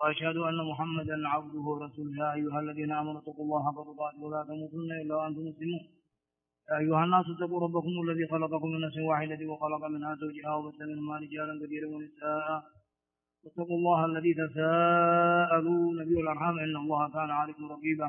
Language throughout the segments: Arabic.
وأشهد أن محمدا عبده ورسوله. يا أيها الذين آمنوا اتقوا الله حق تقاته ولا تموتن إلا وأنتم مسلمون. يا أيها الناس اتقوا ربكم الذي خلقكم من نفس واحدة وخلق منها زوجها وبث منهما رجالا كثيرا ونساء، واتقوا الله الذي تساءلون به والأرحام إن الله كان عليكم رقيبا.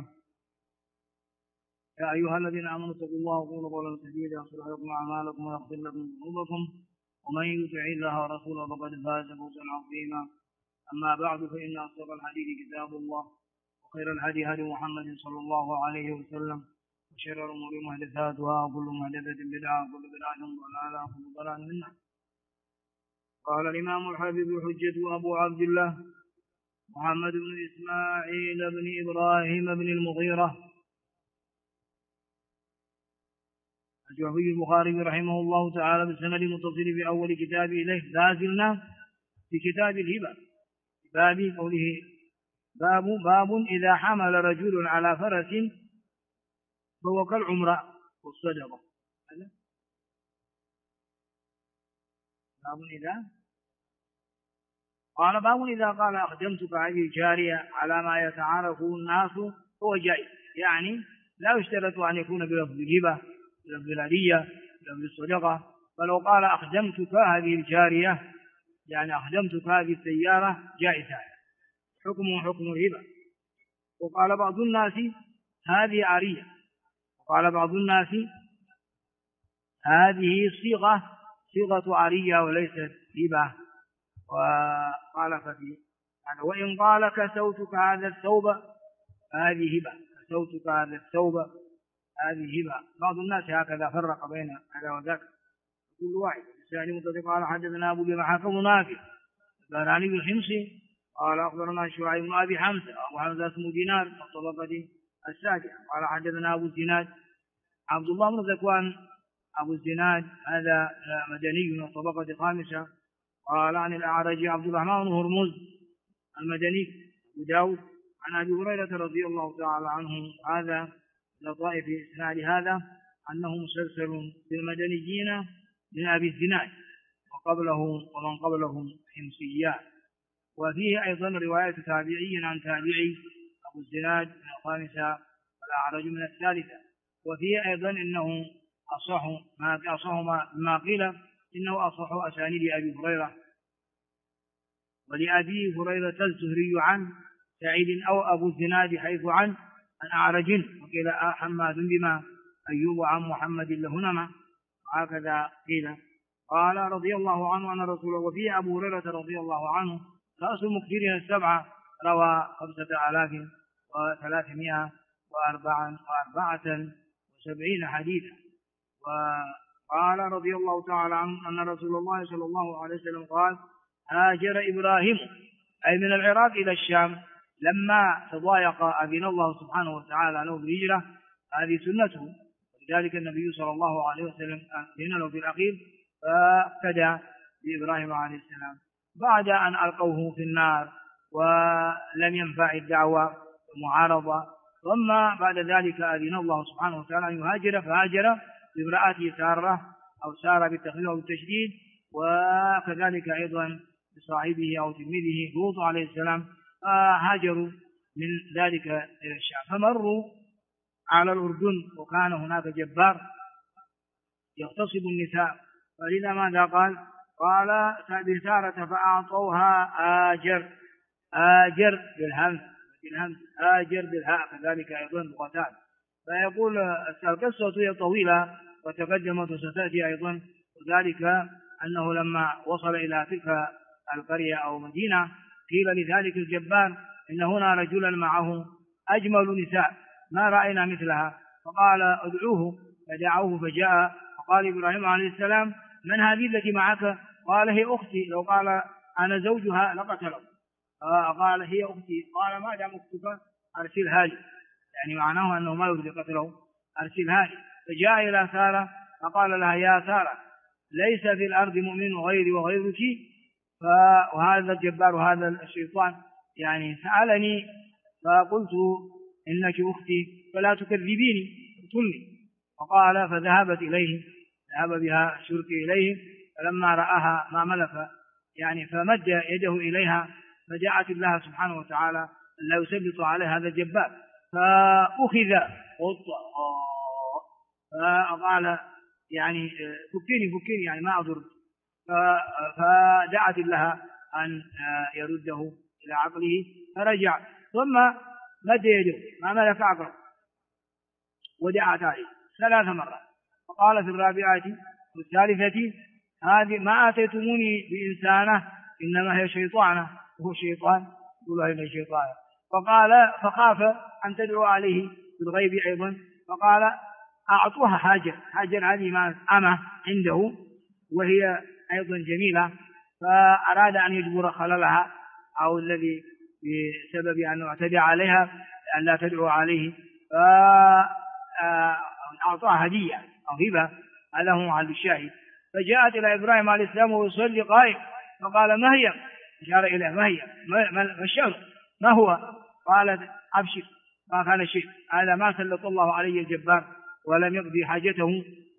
يا أيها الذين آمنوا اتقوا الله وقولوا قولا سديدا يصلح لكم أعمالكم ويغفر لكم ذنوبكم، ومن يطع الله ورسوله فقد فاز فوزا عظيما. أما بعد، فإن أصدق الحديث كتاب الله، وخير الهدي هدي محمد صلى الله عليه وسلم، وشر الأمور محدثاتها، وكل محدثة بدعة، وكل بدعة ضلالة، وكل ضلال منها. قال الإمام الحافظ الحجة أبو عبد الله محمد بن إسماعيل بن إبراهيم بن المغيرة الجوفي البخاري رحمه الله تعالى بالسند المتصل في أول كتاب إليه. لا زلنا في كتاب الهبة، باب قوله باب إذا حمل رجل على فرس فهو كالعمرة والصدقة. باب إذا قال أخدمتك هذه الجارية على ما يتعارف الناس هو جائز، يعني لا يشترط أن يكون بلفظ الهبة، بلفظ الهدية، بلفظ الصدقة. فلو قال أخدمتك هذه الجارية يعني أخدمتك هذه السيارة جائزة، حكمه حكم الهبة. وقال بعض الناس هذه عارية، وقال بعض الناس هذه صيغة عارية وليست هبة. وقال ففي يعني وإن قال كسوتك هذا الثوب هذه هبة، كسوتك هذا الثوب هذه هبة. بعض الناس هكذا فرق بين هذا وذاك، كل واحد. الثاني متفق قال حدثنا أبو بن حكم نافع قال عن ابن الحمصي قال أخبرنا شعيب بن أبي حمزة، أبو حمزة اسمه دينار الطبقة السادسة. قال حدثنا أبو الزناد عبد الله بن ذكوان أبو الزناد هذا مدني من الطبقة الخامسة. قال عن الأعرج عبد الرحمن بن هرمز المدني أبو داود عن أبي هريرة رضي الله تعالى عنه. هذا لطائف إسناد هذا أنه مسلسل بالمدنيين من أبي الزناد وقبله ومن قبلهم حمصيان. وفيه أيضا رواية تابعي عن تابعي أبو الزناد من الخامسة والأعرج من الثالثة. وفيه أيضا إنه أصح ما قيل إنه أصح أسانيد أبي هريرة. ولأبي هريرة الزهري عن سعيد أو أبو الزناد حيث عن أعرج، وقيل حماد بما أيوب عن محمد لهنما، وهكذا قيل. قال رضي الله عنه أن رسوله. وفيه أبو هريرة رضي الله عنه رأس المكثرين السبعة روى 5374 حديثا. وقال رضي الله تعالى عنه أن رسول الله صلى الله عليه وسلم قال هاجر إبراهيم أي من العراق إلى الشام لما تضايق أذن الله سبحانه وتعالى له بالهجرة، هذه سنته، ولذلك النبي صلى الله عليه وسلم أذن له في الأخير فاقتدى بإبراهيم عليه السلام بعد أن ألقوه في النار ولم ينفع الدعوة والمعارضة. ثم بعد ذلك أذن الله سبحانه وتعالى أن يهاجر، فهاجر بامرأته سارة أو سارة بالتخفيف والتشديد، وكذلك أيضا بصاحبه أو تلميذه لوط عليه السلام هاجروا من ذلك إلى الشام. فمروا على الأردن وكان هناك جبار يغتصب النساء، فلذا ماذا قال بسارة فأعطوها آجر بالهمز آجر بالهاء، كذلك أيضا بقتال. فيقول القصة هي طويلة وتقدمت وستأتي أيضا، وذلك أنه لما وصل إلى تلك القرية أو مدينة قيل لذلك الجبار إن هنا رجلا معه أجمل نساء ما رأينا مثلها، فقال ادعوه، فدعوه فجاء. فقال إبراهيم عليه السلام من هذه التي معك؟ قال هي أختي. لو قال أنا زوجها لقتله. قال هي أختي. قال ما دام أختك أرسلها لي، يعني معناه أنه ما يريد قتله، أرسلها لي. فجاء إلى سارة فقال لها يا سارة ليس في الأرض مؤمن غيري وغيرك. وهذا الجبار وهذا الشيطان يعني سألني فقلت إنك أختي فلا تكذبيني اقتلني. فقال فذهبت إليه، ذهب بها الشرطي إليه، فلما رآها ما ملك يعني فمد يده إليها فجاءت الله سبحانه وتعالى لا يسلط عليه هذا الجبار، فأخذ قطة فقال يعني فكني يعني ما أضر، فدعت الله أن يرده إلى عقله فرجع، ثم مد يده ما ملك عقله ودعت عليه 3 مرات، فقال في الرابعة والثالثة هذه ما آتيتموني بإنسانة إنما هي شيطانة، وهو شيطان يقول هي شيطانة. فخاف أن تدعو عليه بالغيب أيضا، فقال أعطوها هاجر هذه أمة عنده وهي أيضا جميلة، فأراد أن يجبر خللها أو الذي بسبب أنه اعتدى عليها أن لا تدعو عليه، فأعطاها هدية أو هبة، هذا هو محل الشاهد. فجاءت إلى إبراهيم عليه السلام ويصلي قائم، فقال ما هي؟ أشار إليه ما هي؟ ما الشأن؟ ما هو؟ قالت أبشر ما كان شيء، هذا ما سلط الله عليه الجبار ولم يقضي حاجته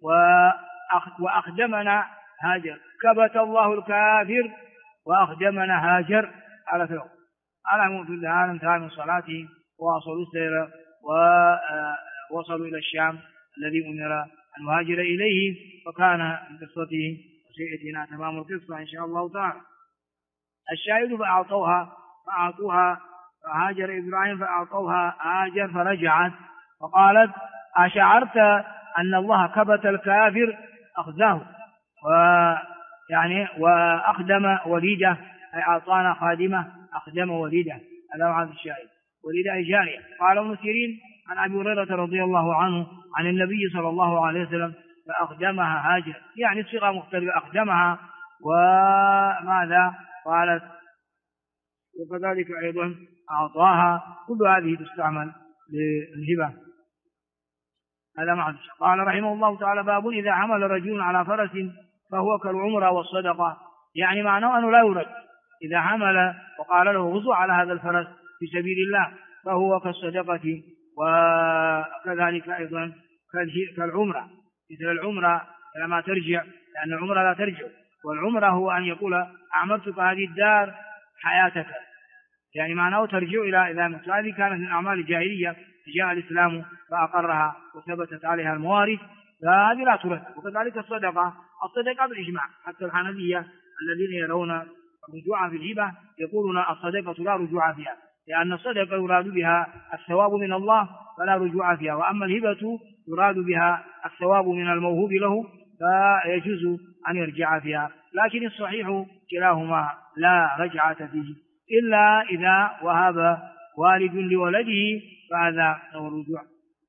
وأخدمنا هاجر، كبت الله الكافر وأخدمنا هاجر على ثوب. على موت الآن انتهى من صلاته وواصلوا السير ووصلوا إلى الشام الذي أمر أن يهاجر إليه، فكان من قصته وسيأتينا تمام القصة إن شاء الله تعالى. الشاهد فأعطوها فهاجر إبراهيم فأعطوها هاجر فرجعت فقالت أشعرت أن الله كبت الكافر أخذاه وأخدم وليده، أي أعطانا خادمة أخدم وليده، هذا معنى الشاهد. وليده جارية. قال ابن سيرين عن أبي هريرة رضي الله عنه عن النبي صلى الله عليه وسلم فأخدمها هاجر، يعني صيغة مختلفة، أخدمها وماذا قالت وكذلك أيضا أعطاها، كل هذه تستعمل للهبة، هذا معنى. قال رحمه الله تعالى باب إذا حمل رجل على فرس فهو كالعمرة والصدقة، يعني معناه أنه لا يرد، إذا حمل وقال له غزو على هذا الفرس في سبيل الله فهو كالصدقة، وكذلك أيضا كالعمرة، مثل العمرة لما ترجع، لأن العمرة لا ترجع، والعمرة هو أن يقول أعمرتك هذه الدار حياتك، يعني معناه ترجع إلى مثل هذه كانت من أعمال الجاهلية، جاء الإسلام فأقرها وثبتت عليها الموارث، فهذه لا ترد. وكذلك الصدقة بالإجماع، حتى الحنفية الذين يرون الرجوع في الهبة يقولون الصدقة لا رجوع فيها، لأن الصدقة يراد بها الثواب من الله فلا رجوع فيها، وأما الهبة يراد بها الثواب من الموهوب له فيجوز أن يرجع فيها، لكن الصحيح كلاهما لا رجعة فيه إلا إذا وهب والد لولده فهذا هو الرجوع.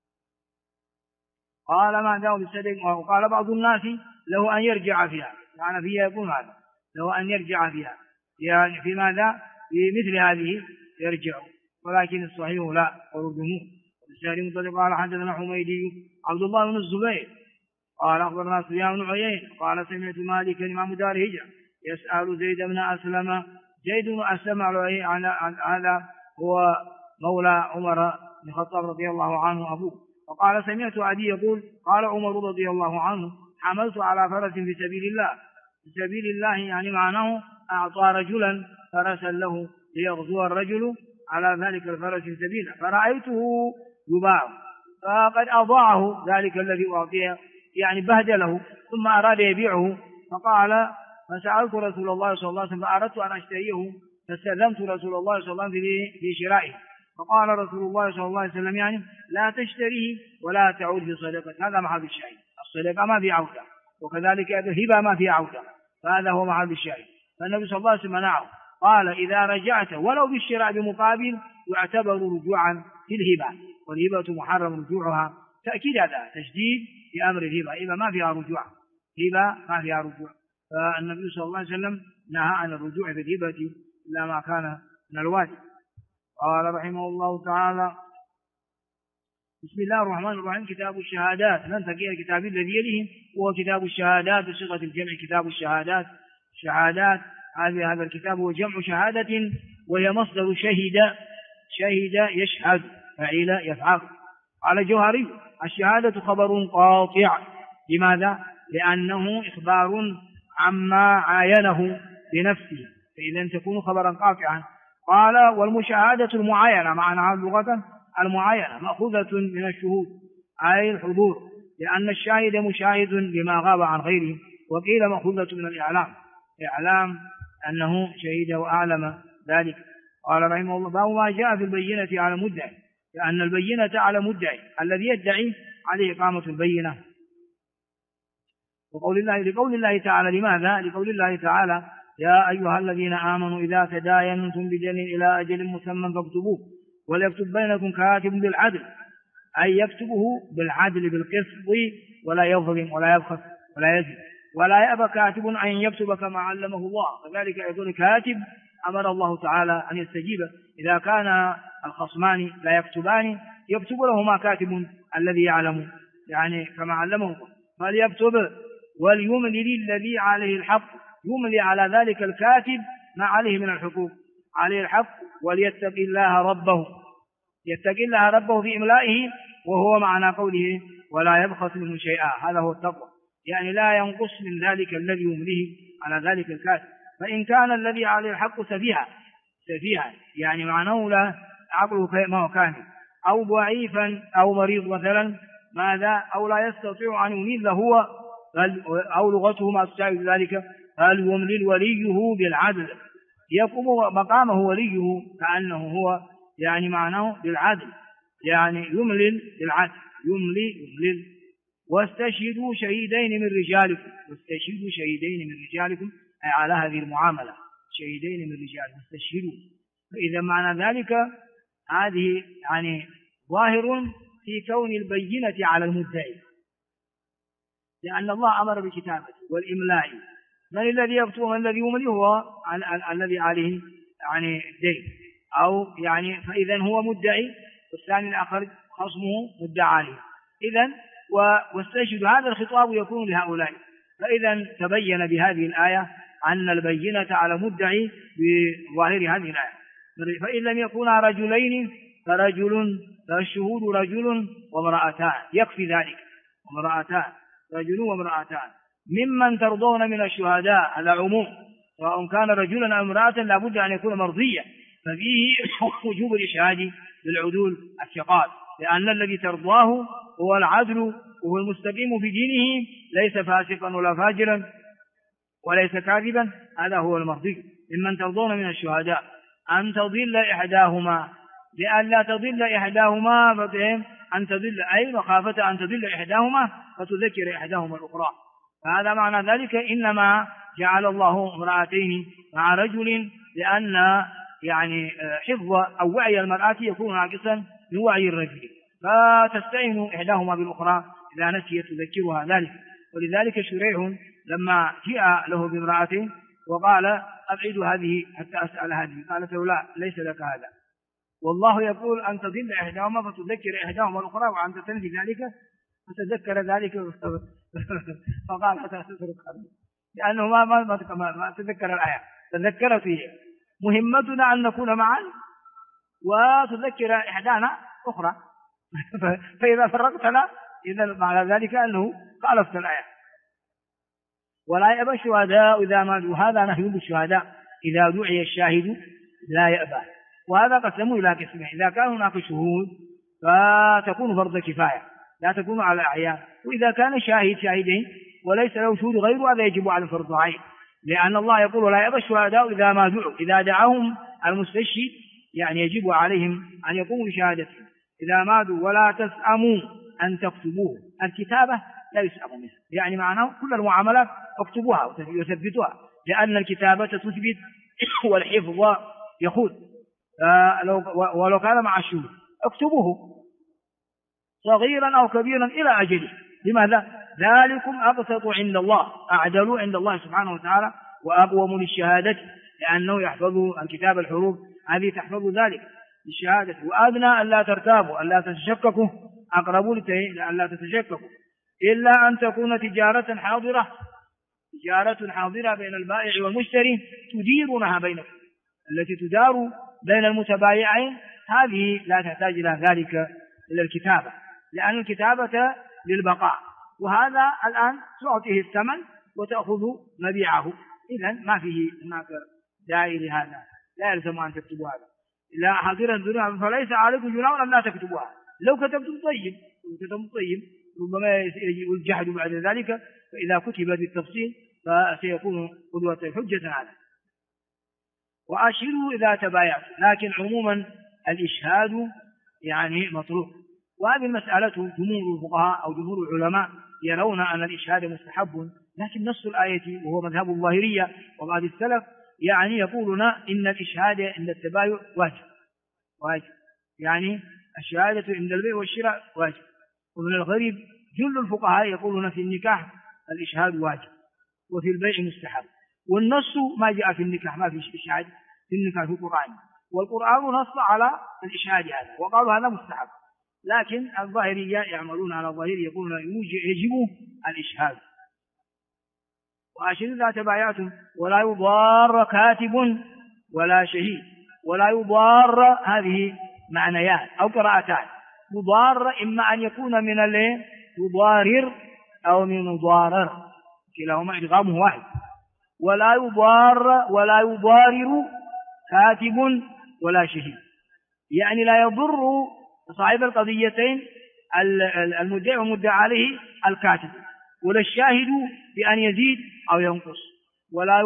قال ما دعوا بالصدق، وقال بعض الناس له أن يرجع فيها، معنى فيها يقول هذا له أن يرجع فيها، يعني في ماذا؟ في مثل هذه يرجع، ولكن الصحيح لا ورده. الشاري مطلق قال حدثنا حميدي عبد الله بن الزبير قال أخبرنا سفيان بن عيينة قال سمعت مالكا إمام دار هجرة يسأل زيد بن أسلم، زيد بن أسلم عن هذا هو مولى عمر بن الخطاب رضي الله عنه أبوه، وقال سمعت عدي يقول قال عمر رضي الله عنه حملت على فرس في سبيل الله، في سبيل الله يعني معناه أعطى رجلا فرسا له ليغزو الرجل على ذلك الفرس في سبيله، فرأيته يباع فقد أضاعه ذلك الذي أعطيه، يعني بهدله، ثم أراد يبيعه، فقال فسألت رسول الله صلى الله عليه وسلم فأردت أن أشتريه، فاستأذنت رسول الله صلى الله عليه وسلم في شرائه، فقال رسول الله صلى الله عليه وسلم يعني لا تشتريه ولا تعود في صدقة، هذا محل الشاهد، الصدقة ما في عودة، وكذلك الهبة ما في عودة، فهذا هو محل الشاهد. فالنبي صلى الله عليه وسلم منعه، قال إذا رجعت ولو بالشراء بمقابل يعتبر رجوعا في الهبة، والهبة محرم رجوعها، تأكيد هذا تشديد في أمر الهبة، هبة ما فيها رجوع، هبة ما فيها رجوع، فالنبي صلى الله عليه وسلم نهى عن الرجوع في الهبة إلا ما كان من الواجب. قال رحمه الله تعالى بسم الله الرحمن الرحيم كتاب الشهادات، ننتقي الكتاب الذي يليه وهو كتاب الشهادات بصيغة الجمع، كتاب الشهادات، شهادات هذا الكتاب هو جمع شهادة وهي مصدر شهد يشهد فعيل يفعل. قال الجوهري الشهادة خبر قاطع، لماذا؟ لأنه إخبار عما عاينه بنفسه، فإذا تكون خبرا قاطعا قال والمشاهدة المعاينة، معناها لغة المعاينة مأخوذة من الشهود أي الحضور، لأن الشاهد مشاهد لما غاب عن غيره، وقيل مأخوذة من الإعلام، إعلام أنه شهد وأعلم ذلك. قال رحمه الله باب ما جاء في البينة على المدعي، لأن البينة على مدعي الذي يدعي عليه إقامة البينة. لقول الله تعالى، لماذا؟ لقول الله تعالى يا أيها الذين آمنوا إذا تداينتم بدين إلى أجل مسمى فاكتبوه وليكتب بينكم كاتب بالعدل، أي يكتبه بالعدل بالقسط ولا يظلم ولا يبخس ولا يزن، ولا يأبى كاتب أن يكتب كما علمه الله، كذلك يكون كاتب أمر الله تعالى أن يستجيب. إذا كان الخصمان لا يكتبان يكتب لهما كاتب الذي يعلم يعني كما علمه الله، فليكتب وليملي الذي عليه الحق، يملي على ذلك الكاتب ما عليه من الحقوق، عليه الحق، وليتق الله ربه، يتقي الله ربه في إملائه، وهو معنى قوله ولا يبخس منه شيئا، هذا هو التقوى، يعني لا ينقص من ذلك الذي يمليه على ذلك الكاتب. فإن كان الذي عليه الحق سفيها يعني معناه لا عقله ما هو كامل، أو ضعيفا أو مريض مثلا، ماذا؟ أو لا يستطيع أن يميل هو، أو لغته ما تساعد ذلك، فليملل وليه بالعدل، يقوم مقامه وليه كأنه هو، يعني معناه بالعدل، يعني يملل بالعدل، يملل. واستشهدوا شهيدين من رجالكم، واستشهدوا شهيدين من رجالكم، أي على هذه المعاملة، شهيدين من رجالكم استشهدوا. فإذا معنى ذلك هذه يعني ظاهر في كون البينة على المدعي، لأن الله أمر بالكتابة والإملاء، من الذي يكتب ومن الذي يملي؟ هو الذي عليه يعني الدين، أو يعني فإذا هو مدعي، والثاني الآخر خصمه مدعى عليه. إذن واستشهد، هذا الخطاب يكون لهؤلاء. فإذا تبين بهذه الآية أن البينة على مدعي بظاهر هذه الآية. فإن لم يكونا رجلين فالشهود رجل وامرأتان، يكفي ذلك، وامرأتان، رجل وامرأتان ممن ترضون من الشهداء، هذا عموم، سواء كان رجلا أو امرأة لابد أن يكون مرضيا، ففيه وجوب الإشهاد للعدول الثقات، لأن الذي ترضاه هو العدل، وهو المستقيم في دينه، ليس فاسقا ولا فاجرا وليس كاذبا، هذا هو المرضي. ممن ترضون من الشهداء أن تضل إحداهما، لئلا تضل إحداهما أن تضل، أي مخافة أن تضل إحداهما فتذكر إحداهما الأخرى. فهذا معنى ذلك إنما جعل الله امرأتين مع رجل، لأن يعني حفظ أو وعي المرأة يكون ناقصا من وعي الرجل، فتستعين إحداهما بالأخرى إذا نسيت تذكرها ذلك. ولذلك شريح لما جاء له بامرأة وقال أبعد هذه حتى أسأل هذه، قالت له لا، ليس لك هذا، والله يقول أن تضل إحداهما فتذكر إحداهما الأخرى، وأنت تنسي ذلك فتذكر ذلك فقال حتى تترك هذا، لأنه ما تذكر الآية، تذكرت هي. مهمتنا أن نكون معا وتذكر إحدانا أخرى فإذا فرقتنا إذا معنى ذلك أنه خالفت الآية. ولا يأبى الشهداء إذا ما دعوا، هذا نهي بالشهداء، إذا دعي الشاهد لا يأبى. وهذا قسمه إلى قسمين، إذا كان هناك شهود فتكون فرض كفاية لا تكون على الأعيان، وإذا كان شاهدين وليس له شهود غيره هذا يجب على الفرض عين، لأن الله يقول ولا يأبى الشهداء إذا ما دعوا، إذا دعاهم المستشهد يعني يجب عليهم أن يقوموا بشهادتهم إذا ما دعوا. ولا تسأموا أن تكتبوه، الكتابة لا يسأم منها، يعني معناه كل المعاملات اكتبوها وثبتوها، لأن الكتابة تثبت والحفظ يخوض، ولو كان مع الشهود اكتبوه صغيرا أو كبيرا إلى أجله. لماذا؟ ذلكم أقسط عند الله، أعدلوا عند الله سبحانه وتعالى، وأقوم للشهادة، لأنه يحفظ الكتاب الحروف هذه تحفظ ذلك للشهادة. وأدنى ألا ترتابوا ألا تتشككوا، أقربوا لألا تتشككوا، إلا أن تكون تجارة حاضرة بين البائع والمشتري تديرونها بينكم، التي تدار بين المتبايعين، هذه لا تحتاج إلى ذلك إلى الكتابة، لأن الكتابة للبقاء، وهذا الآن تعطيه الثمن وتأخذ مبيعه، إذن ما فيه هناك داعي لهذا. لا يلزم أن تكتبوا هذا. لا حاضرا الذنوب فليس عليكم جناح أن لا تكتبوها. لو كتبتم طيب، ربما الجحد بعد ذلك، فإذا كتب بالتفصيل فسيكون قدوة حجة على. وأشهدوا إذا تبايعتم، لكن عموما الإشهاد يعني مطلوب. وهذه المسألة جمهور الفقهاء أو جمهور العلماء يرون أن الإشهاد مستحب، لكن نص الآية وهو مذهب الظاهرية وبعض السلف يعني يقولون إن الإشهاد عند التبايع واجب، يعني الشهادة عند البيع والشراء واجب. ومن الغريب جل الفقهاء يقولون في النكاح الإشهاد واجب وفي البيع مستحب، والنص ما جاء في النكاح، ما في إشهاد في النكاح في القرآن، والقرآن نص على الإشهاد هذا وقالوا هذا مستحب، لكن الظاهرية يعملون على الظاهر يقولون يجب الإشهاد. وأشهدوا إذا تبايعتم ولا يضار كاتب ولا شهيد. ولا يضار هذه معنيان أو قراءتان. يضار إما أن يكون من يضارر أو من يضارر، كلاهما إدغامه واحد. ولا يضارر كاتب ولا شهيد، يعني لا يضر صاحب القضيتين المدعي والمدعى عليه الكاتب ولا الشاهد بأن يزيد أو ينقص. ولا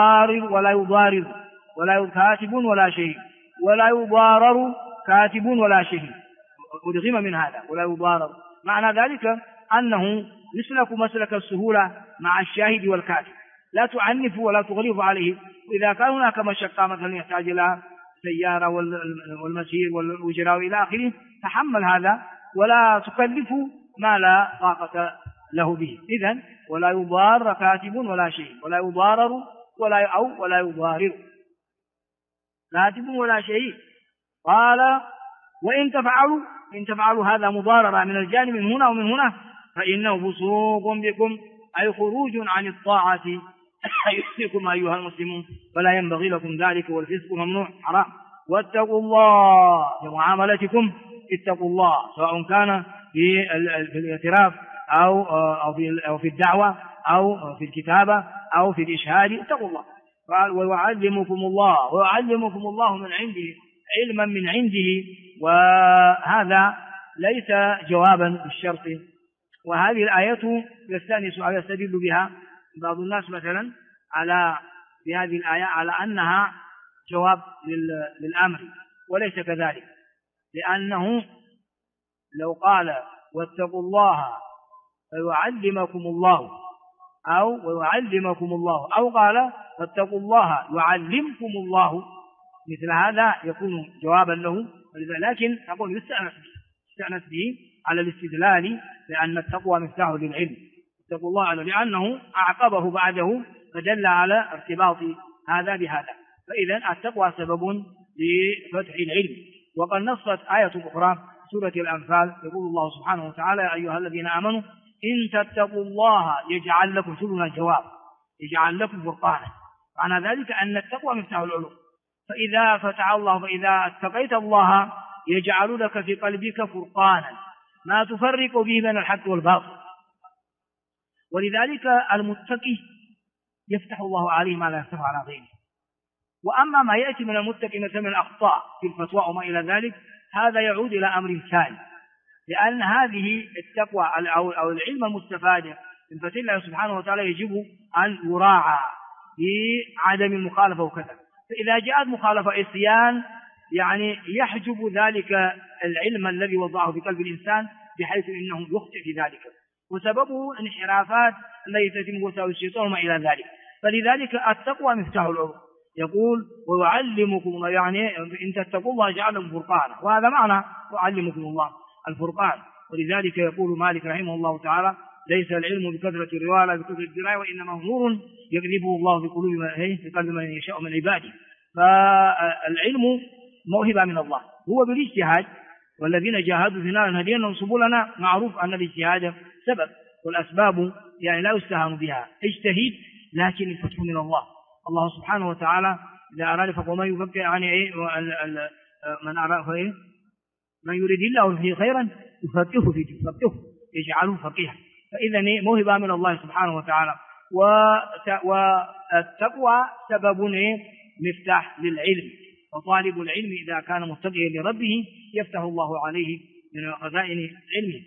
يضارر كاتب ولا شهيد، ولا يضارر كاتب ولا شهيد، أدغم من هذا ولا يضارر. معنى ذلك أنه يسلك مسلك السهولة مع الشاهد والكاتب، لا تعنف ولا تغلظ عليه. وإذا كان هناك مشقة مثلا يحتاج إلى سيارة والمسير والأجراء إلى آخره، تحمل هذا ولا تكلف ما لا طاقة له به. إذن ولا يضار كاتب ولا شيء، ولا يضارر ولا يضارر كاتب ولا شيء. قال وإن تفعلوا هذا مضاررة من الجانب من هنا ومن هنا فإنه فسوق بكم، أي خروج عن الطاعة يحسكم أيها المسلمون، فلا ينبغي لكم ذلك، والفسق ممنوع حرام. واتقوا الله في معاملتكم، اتقوا الله سواء كان في الاعتراف أو في الدعوة أو في الكتابة أو في الإشهاد، اتقوا الله. ويعلمكم الله من عنده علما من عنده، وهذا ليس جوابا بالشرط. وهذه الآية يستأنس أو يستدل بها بعض الناس مثلا على بهذه الآية على أنها جواب للأمر، وليس كذلك، لأنه لو قال واتقوا الله فيعلمكم الله أو قال فاتقوا الله يعلمكم الله، مثل هذا يكون جوابا له. لكن أقول يستأنس به على الاستدلال، لأن التقوى مفتاح للعلم، اتقوا الله لأنه أعقبه بعده فدل على ارتباط هذا بهذا. فإذا التقوى سبب لفتح العلم. وقد نصت آية أخرى سورة الأنفال، يقول الله سبحانه وتعالى يا أيها الذين آمنوا إن تتقوا الله يجعل لكم سبلا الجواب، يجعل لكم فرقانا. معنى ذلك أن التقوى مفتاح العلوم، فإذا اتقيت الله يجعل لك في قلبك فرقانا ما تفرق به بين الحق والباطل. ولذلك المتقي يفتح الله عليه ما لا يفتح على غيره. وأما ما يأتي من المتقي مثل من الأخطاء في الفتوى وما إلى ذلك، هذا يعود إلى أمر ثاني، لأن هذه التقوى أو العلم المستفاد من فتح الله سبحانه وتعالى يجب أن يراعى بعدم المخالفة وكذا. فإذا جاءت مخالفة عصيان يعني يحجب ذلك العلم الذي وضعه في قلب الإنسان، بحيث إنه يخطئ في ذلك، وسببه انحرافات التي تتم وساوس الشيطان وما إلى ذلك. فلذلك التقوى مفتاح العلوم. يقول ويعلمكم، يعني إن تتقوا الله يجعل لكم فرقانا، وهذا معنى يعلمكم الله الفرقان. ولذلك يقول مالك رحمه الله تعالى ليس العلم بكثرة الرواية لا بكثرة الدراية، وإنما نور يغلبه الله في قلب من يشاء من عباده. فالعلم موهبة من الله، هو بالاجتهاد، والذين جاهدوا فينا لنهدينهم سبلنا. معروف أن الاجتهاد سبب، والأسباب يعني لا يستهان بها. اجتهد، لكن الفتح من الله. الله سبحانه وتعالى إذا أراد فقوما يفكر يعني من يريد الله فيه خيرا يفقهه فيه، يجعله فقيها. فإذا موهبة من الله سبحانه وتعالى. والتقوى سبب مفتاح للعلم، فطالب العلم إذا كان متقيا لربه يفتح الله عليه من خزائن علمه.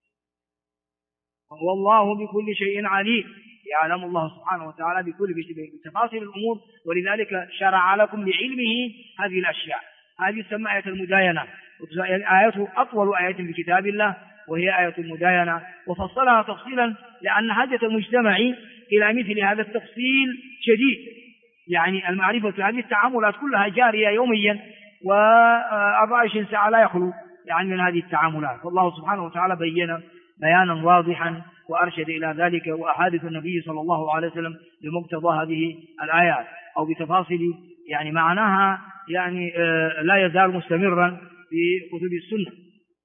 والله بكل شيء عليم، يعلم الله سبحانه وتعالى بكل بتفاصيل الأمور، ولذلك شرع لكم لعلمه هذه الأشياء. هذه تسمى آية المداينة، آية أطول آية في كتاب الله وهي آية المداينة، وفصلها تفصيلا لأن حاجة المجتمع إلى مثل هذا التفصيل شديد. يعني المعرفة هذه التعاملات كلها جارية يوميا، و24 ساعة لا يخلو يعني من هذه التعاملات. والله سبحانه وتعالى بين بيانا واضحا وأرشد إلى ذلك، وأحاديث النبي صلى الله عليه وسلم بمقتضى هذه الآيات أو بتفاصيل يعني معناها يعني لا يزال مستمرا في كتب السنة.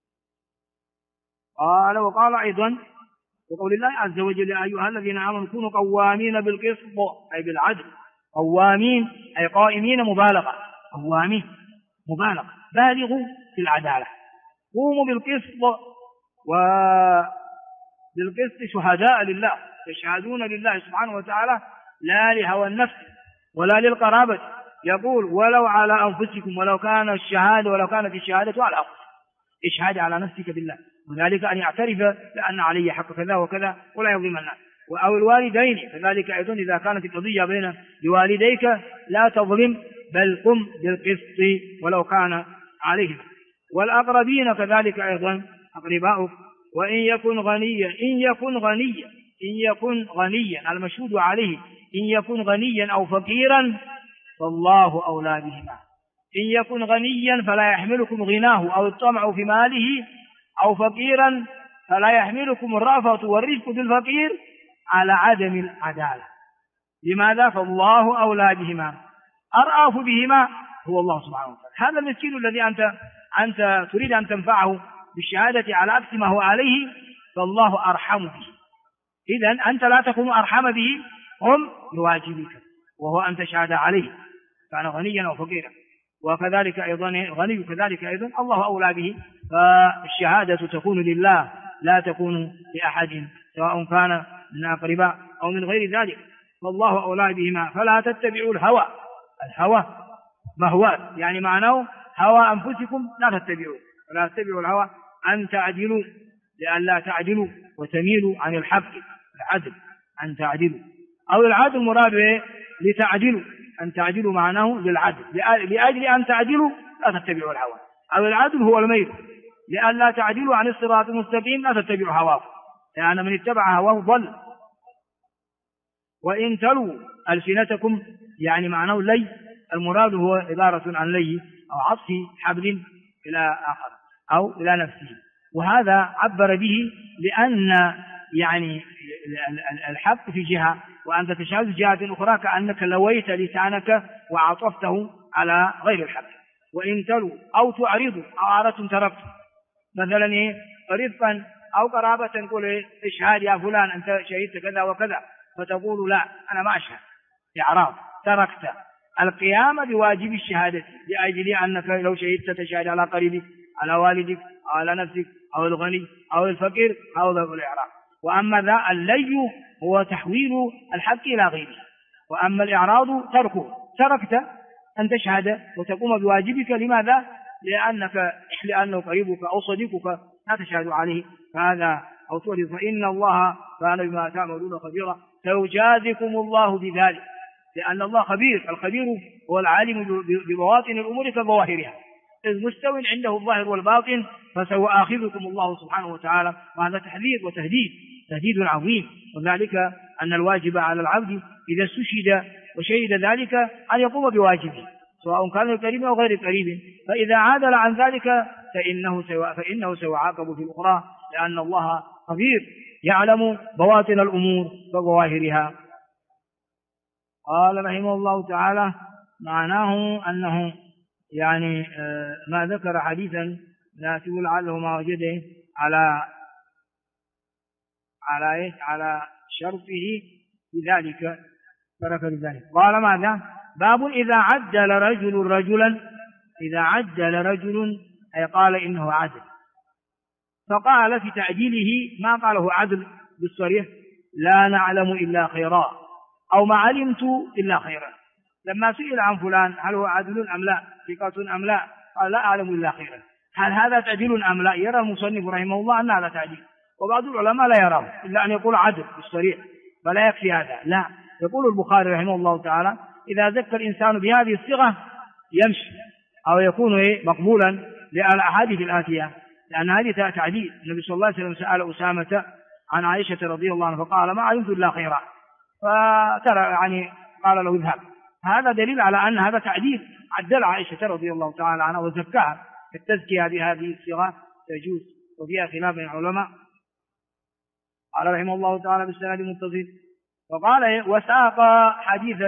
قال وقال أيضا وقول الله عز وجل يا أيها الذين آمنوا كونوا قوامين بالقسط أي بالعدل، قوامين أي قائمين مبالغة، قوامين مبالغة بالغوا في العدالة، قوموا بالقسط وبالقسط شهداء لله، تشهدون لله سبحانه وتعالى لا لهوى النفس ولا للقرابة، يقول ولو على أنفسكم ولو كانت الشهادة على أنفسكم، اشهد على نفسك بالله، وذلك أن يعترف لأن علي حق كذا وكذا ولا يظلم الناس، أو الوالدين كذلك أيضا إذا كانت القضية بين لوالديك لا تظلم بل قم بالقسط ولو كان عليهم، والأقربين كذلك أيضا أقرباؤك، وإن يكن غنيا المشهود عليه إن يكن غنيا أو فقيرا فالله أولى بهما، إن يكن غنيا فلا يحملكم غناه أو الطمع في ماله، أو فقيرا فلا يحملكم الرأفة والرفق بالفقير على عدم العدالة. لماذا؟ فالله أولى بهما، أرأف بهما هو الله سبحانه وتعالى. هذا المسكين الذي أنت تريد أن تنفعه بالشهادة على عكس ما هو عليه فالله أرحم به، إذن أنت لا تكون أرحم به، هم بواجبك وهو أن تشهد عليه كان غنيا أو فقيرا، وكذلك أيضا غني كذلك أيضا الله أولى به، فالشهادة تكون لله لا تكون لأحد سواء كان من أقرباء أو من غير ذلك، فالله أولى بهما فلا تتبعوا الهوى مهوات يعني معناه هوى أنفسكم لا تتبعوا، ولا تتبعوا الهوى أن تعدلوا لئلا تعدلوا وتميلوا عن الحق، العدل أن تعدلوا، أو العدل مراد لتعدلوا، أن تعدلوا معناه للعدل لأجل أن تعدلوا لا تتبعوا الهوى، أو العدل هو الميل لئلا تعدلوا عن الصراط المستقيم لا تتبعوا هواه، لأن من اتبع هواه ضل. وإن تلوا ألسنتكم يعني معناه لي، المراد هو عبارة عن لي أو عطف حبل إلى آخر أو إلى نفسه، وهذا عبر به لأن يعني الحق في جهة وأنت تشهد جهة أخرى كأنك لويت لسانك وعطفته على غير الحق. وإن تلوا أو تعرضوا أو أردتم تركتم مثلا رفقا أو قرابة تقول اشهاد يا فلان أنت شهدت كذا وكذا، فتقول لا أنا ما أشهد، إعراض تركت القيام بواجب الشهادة لأجل أنك لو شهدت تشهد على قريبك على والدك أو على نفسك أو الغني أو الفقير أو ذو الإعراض. وأما ذا اللي هو تحويل الحق إلى غيره، وأما الإعراض تركت أن تشهد وتقوم بواجبك. لماذا؟ لأنه قريبك أو صديقك لا تشهد عليه، فهذا أو تعرض فإن الله كان بما تعملون خبيرا سيجازيكم الله بذلك، لأن الله خبير، الخبير هو العالم ببواطن الأمور كظواهرها، إذ مستو عنده الظاهر والباطن فسيؤاخذكم الله سبحانه وتعالى. وهذا تحذير تهديد عظيم، وذلك أن الواجب على العبد إذا استشهد وشهد ذلك أن يقوم بواجبه سواء كان قريب أو غير قريب، فإذا عادل عن ذلك فإنه سيعاقب في الأخرى، لأن الله خبير يعلم بواطن الأمور وظواهرها. قال رحمه الله تعالى معناه أنه يعني ما ذكر حديثا لا تقول لعله ما وجده على شرطه بذلك ترك بذلك. قال ماذا؟ باب إذا عجل رجل أي قال إنه عدل، فقال في تعديله ما قاله عدل بالصريح لا نعلم إلا خيرا أو ما علمت إلا خيرا، لما سئل عن فلان هل هو عدل أم لا، ثقة أم لا، قال لا أعلم إلا خيرا. هل هذا تعديل أم لا؟ يرى المصنف رحمه الله أن هذا تعديل، وبعض العلماء لا يراه إلا أن يقول عدل بالصريح، فلا يكفي هذا. لا، يقول البخاري رحمه الله تعالى إذا ذكر الإنسان بهذه الصيغة يمشي أو يكون مقبولا للأحاديث الآتية، لأن هذه تعديل. النبي صلى الله عليه وسلم سأل أسامة عن عائشة رضي الله عنها فقال ما علمت إلا خيرا، فترى يعني قال له اذهب. هذا دليل على أن هذا تعديل، عدل عائشة رضي الله تعالى عنها وزكاها. التزكية بهذه الصيغة تجوز وفيها خلاف بين العلماء. قال رحمه الله تعالى بالسند المتصل وقال وساق حديث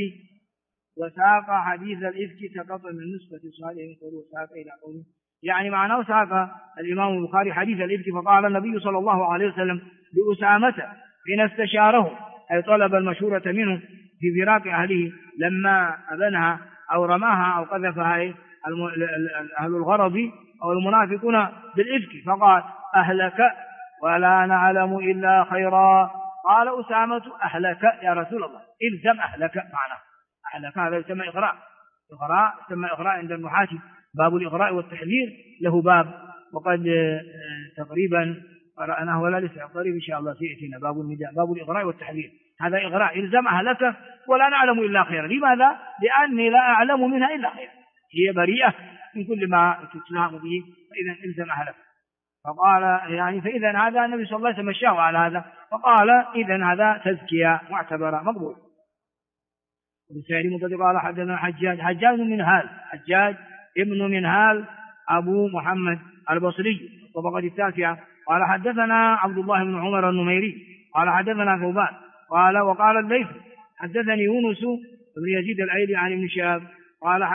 الإفك سقط من نسبة صالح وساق إلى قوله، يعني معناه ساق الإمام البخاري حديث الإفك فقال النبي صلى الله عليه وسلم لأسامة حين استشاره أي طلب المشورة منه في فراق أهله لما أذنها أو رماها أو قذفها أهل الغرض أو المنافقون بالإفك، فقال أهلك ولا نعلم إلا خيرا. قال أسامة أهلك يا رسول الله، إلزم أهلك معناه. أهلك هذا يسمى إغراء، يسمى إغراء عند المحاكم. باب الإغراء والتحذير له باب، وقد تقريبا قرأناه ولا لسه قريب إن شاء الله سيأتينا باب النداء، باب الإغراء والتحذير. هذا إغراء، إلزم أهلك ولا نعلم إلا خيرا. لماذا؟ لأني لا أعلم منها إلا خيرا، هي بريئة من كل ما تتهم به، فإذا إلزم أهلك. فقال يعني فإذا هذا النبي صلى الله عليه وسلم مشاه على هذا، فقال إذا هذا تزكية معتبرة مقبول. وبالسعيد مطلق قال حدثنا حجاج ابن منهال أبو محمد البصري طبقة التاسعة قال حدثنا عبد الله بن عمر النميري قال حدثنا ثوبان قال وقال الليث حدثني يونس بن يزيد الأيلي عن ابن شهاب قال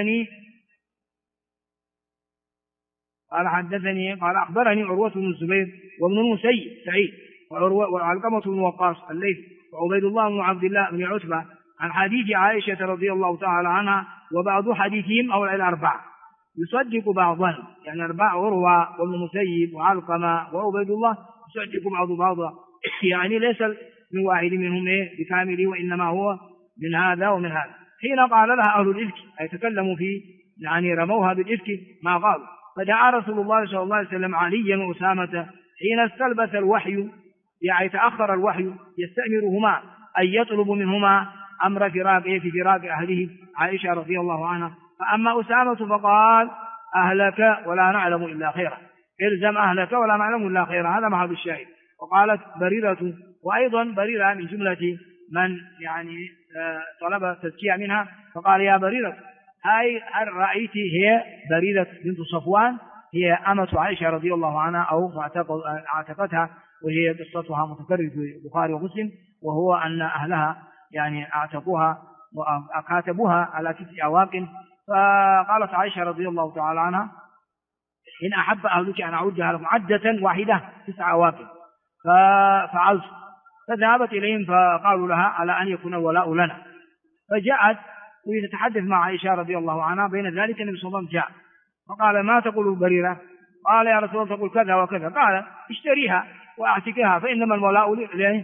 قال أخبرني عروة بن الزبير وابن المسيب سعيد وعلقمة بن وقاص الليث وعبيد الله بن عبد الله بن عتبة عن حديث عائشة رضي الله تعالى عنها وبعض حديثهم أو الأربعة يصدق بعضا، يعني أربعة عروة وابن المسيب وعلقمة وعبيد الله يصدق بعضا، يعني ليس من واحد منهم بكامله، وإنما هو من هذا ومن هذا. حين قال لها أهل الإفك أي تكلموا في يعني رموها بالإفك ما قالوا، فدعا رسول الله صلى الله عليه وسلم عليا وأسامة حين استلبث الوحي، يعني تأخر الوحي يستأمرهما أن يطلب منهما أمر في فراق أهله عائشة رضي الله عنها. فأما أسامة فقال أهلك ولا نعلم إلا خيرا، إلزم أهلك ولا نعلم إلا خيرا، هذا محل الشاهد. وقالت بريرة، وأيضا بريرة من جملة من يعني طلب تزكية منها، فقال يا بريرة هل رأيت هي بريرة بنت صفوان هي أمة عائشة رضي الله عنها أو اعتقتها، وهي قصتها متكررة في البخاري ومسلم، وهو أن أهلها يعني اعتقوها وكاتبوها على 9 أواق. فقالت عائشة رضي الله تعالى عنها إن أحب أهلك أن أعدها لكم عدة واحدة 9 أواق، ففعلت. فذهبت إليهم فقالوا لها على أن يكون الولاء لنا، فجاءت ويتحدث مع عائشة رضي الله عنها. بين ذلك النبي صلى الله عليه وسلم جاء فقال ما تقول بريرة؟ قال يا رسول الله تقول كذا وكذا. قال اشتريها وأعتقها، فإنما الولاء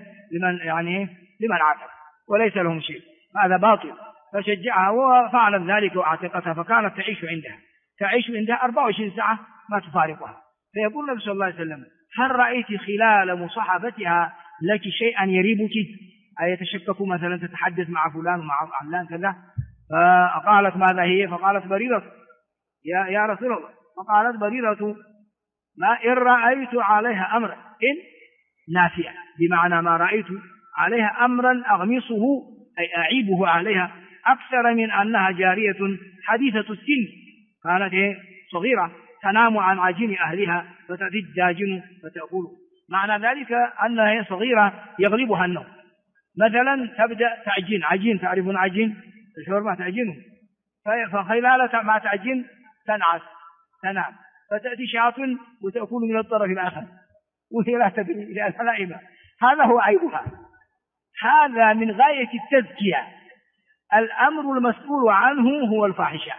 لمن عاتق وليس لهم شيء، هذا باطل. فشجعها وفعلت ذلك وأعتقتها، فكانت تعيش عندها 24 ساعة ما تفارقها. فيقول النبي صلى الله عليه وسلم هل رأيت خلال مصاحبتها لك شيئا يريبك، أي يتشكك مثلا تتحدث مع فلان ومع علان كذا؟ فقالت ماذا هي؟ فقالت بريرة يا رسول الله. فقالت بريرة ما إن رأيت عليها أمرا، إن نافية بمعنى ما رأيت عليها أمرا أغمصه أي أعيبه عليها أكثر من أنها جارية حديثة السن، كانت صغيرة تنام عن عجين أهلها فتأتي الداجن فتأكله. معنى ذلك أنها صغيرة يغلبها النوم، مثلا تبدأ تعجين عجين، تعرفون عجين الشوربة تعجينه، فخلال ما تعجين تنعس تنام، فتأتي شاة وتأكل من الطرف الآخر وهي لا تدري لأنها نائمة. هذا هو عيبها. هذا من غاية التزكية. الأمر المسؤول عنه هو الفاحشة،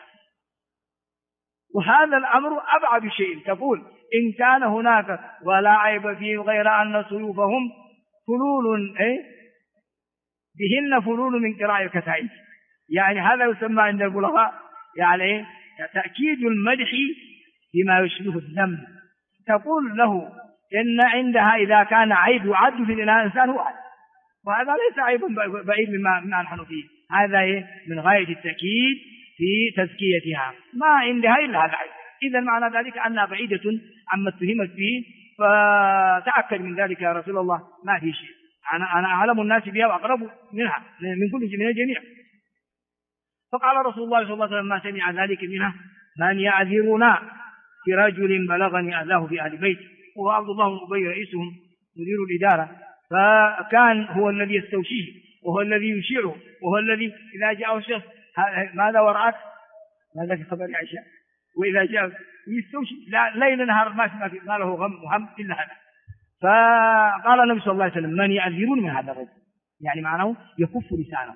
وهذا الأمر أبعد شيء. تقول إن كان هناك ولا عيب فيه غير أن سيوفهم فلول بهن فلول من قراء الكتائب، يعني هذا يسمى عند البلغاء يعني تأكيد المدح بما يشبه الذم. تقول له إن عندها إذا كان عيب يعد في الإنسان هو عيب، وهذا ليس عيب بعيد مما نحن فيه. هذا من غاية التأكيد في تزكيتها، ما عندها إلا هذا عيب. إذا معنى ذلك أنها بعيدة عما اتهمت به، فتأكد من ذلك يا رسول الله، ما في شيء، أنا أعلم الناس بها وأقرب منها من الجميع. فقال رسول الله صلى الله عليه وسلم ما سمع ذلك منها: من يعذرنا في رجل بلغني أذاه في أهل بيت. وهو عبد الله بن أبي رئيسهم مدير الإدارة، فكان هو الذي يستوشيه وهو الذي يشيعه وهو الذي إذا جاءه الشخص ماذا ورأت، ماذا في خبر عائشة، وإذا جاء يستوشي ليل نهار ما له غم وهم إلا هذا. فقال النبي صلى الله عليه وسلم: من يعذرون من هذا الرجل، يعني معناه يكف لسانه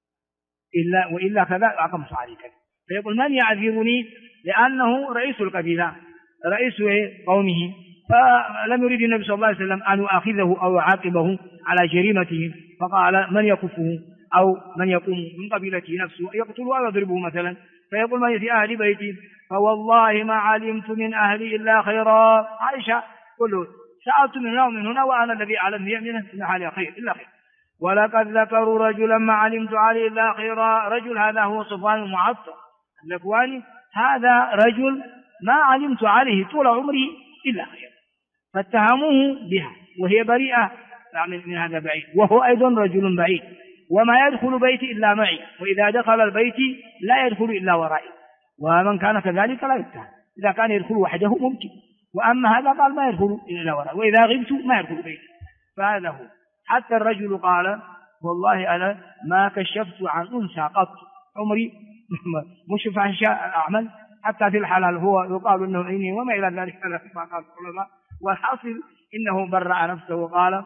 وإلا كذا أقمص عليه كذا. فيقول: من يعذرني، لأنه رئيس القبيلة، رئيس قومه، فلم يريد النبي صلى الله عليه وسلم أن يؤاخذه أو يعاقبه على جريمته، فقال: من يكفه أو من يقوم من قبيلته نفسه يقتله أو يضربه مثلا. فيقول: من في أهل بيتي فوالله ما علمت من أهلي إلا خيرا. عائشة كله سألت من هنا ومن هنا وأنا الذي أعلم من حالي خير إلا خير. ولقد ذكروا رجلا ما علمت عليه إلا خيرا. رجل هذا هو صفوان المعطل الذكواني، هذا رجل ما علمت عليه طول عمره إلا خير، فاتهموه بها وهي بريئة من هذا بعيد، وهو أيضا رجل بعيد، وما يدخل بيتي إلا معي، وإذا دخل البيت لا يدخل إلا ورائي، ومن كان كذلك لا يتهم. إذا كان يدخل وحده ممكن، وأما هذا قال ما يدخل إلا ورائي، وإذا غبت ما يدخل بيتي. فهذا هو. حتى الرجل قال: والله أنا ما كشفت عن أنثى قط عمري، مش فحشاء أعمل حتى في الحلال، هو يقال إنه عيني وما إلى ذلك كما قال العلماء. والحاصل إنه برأ نفسه وقال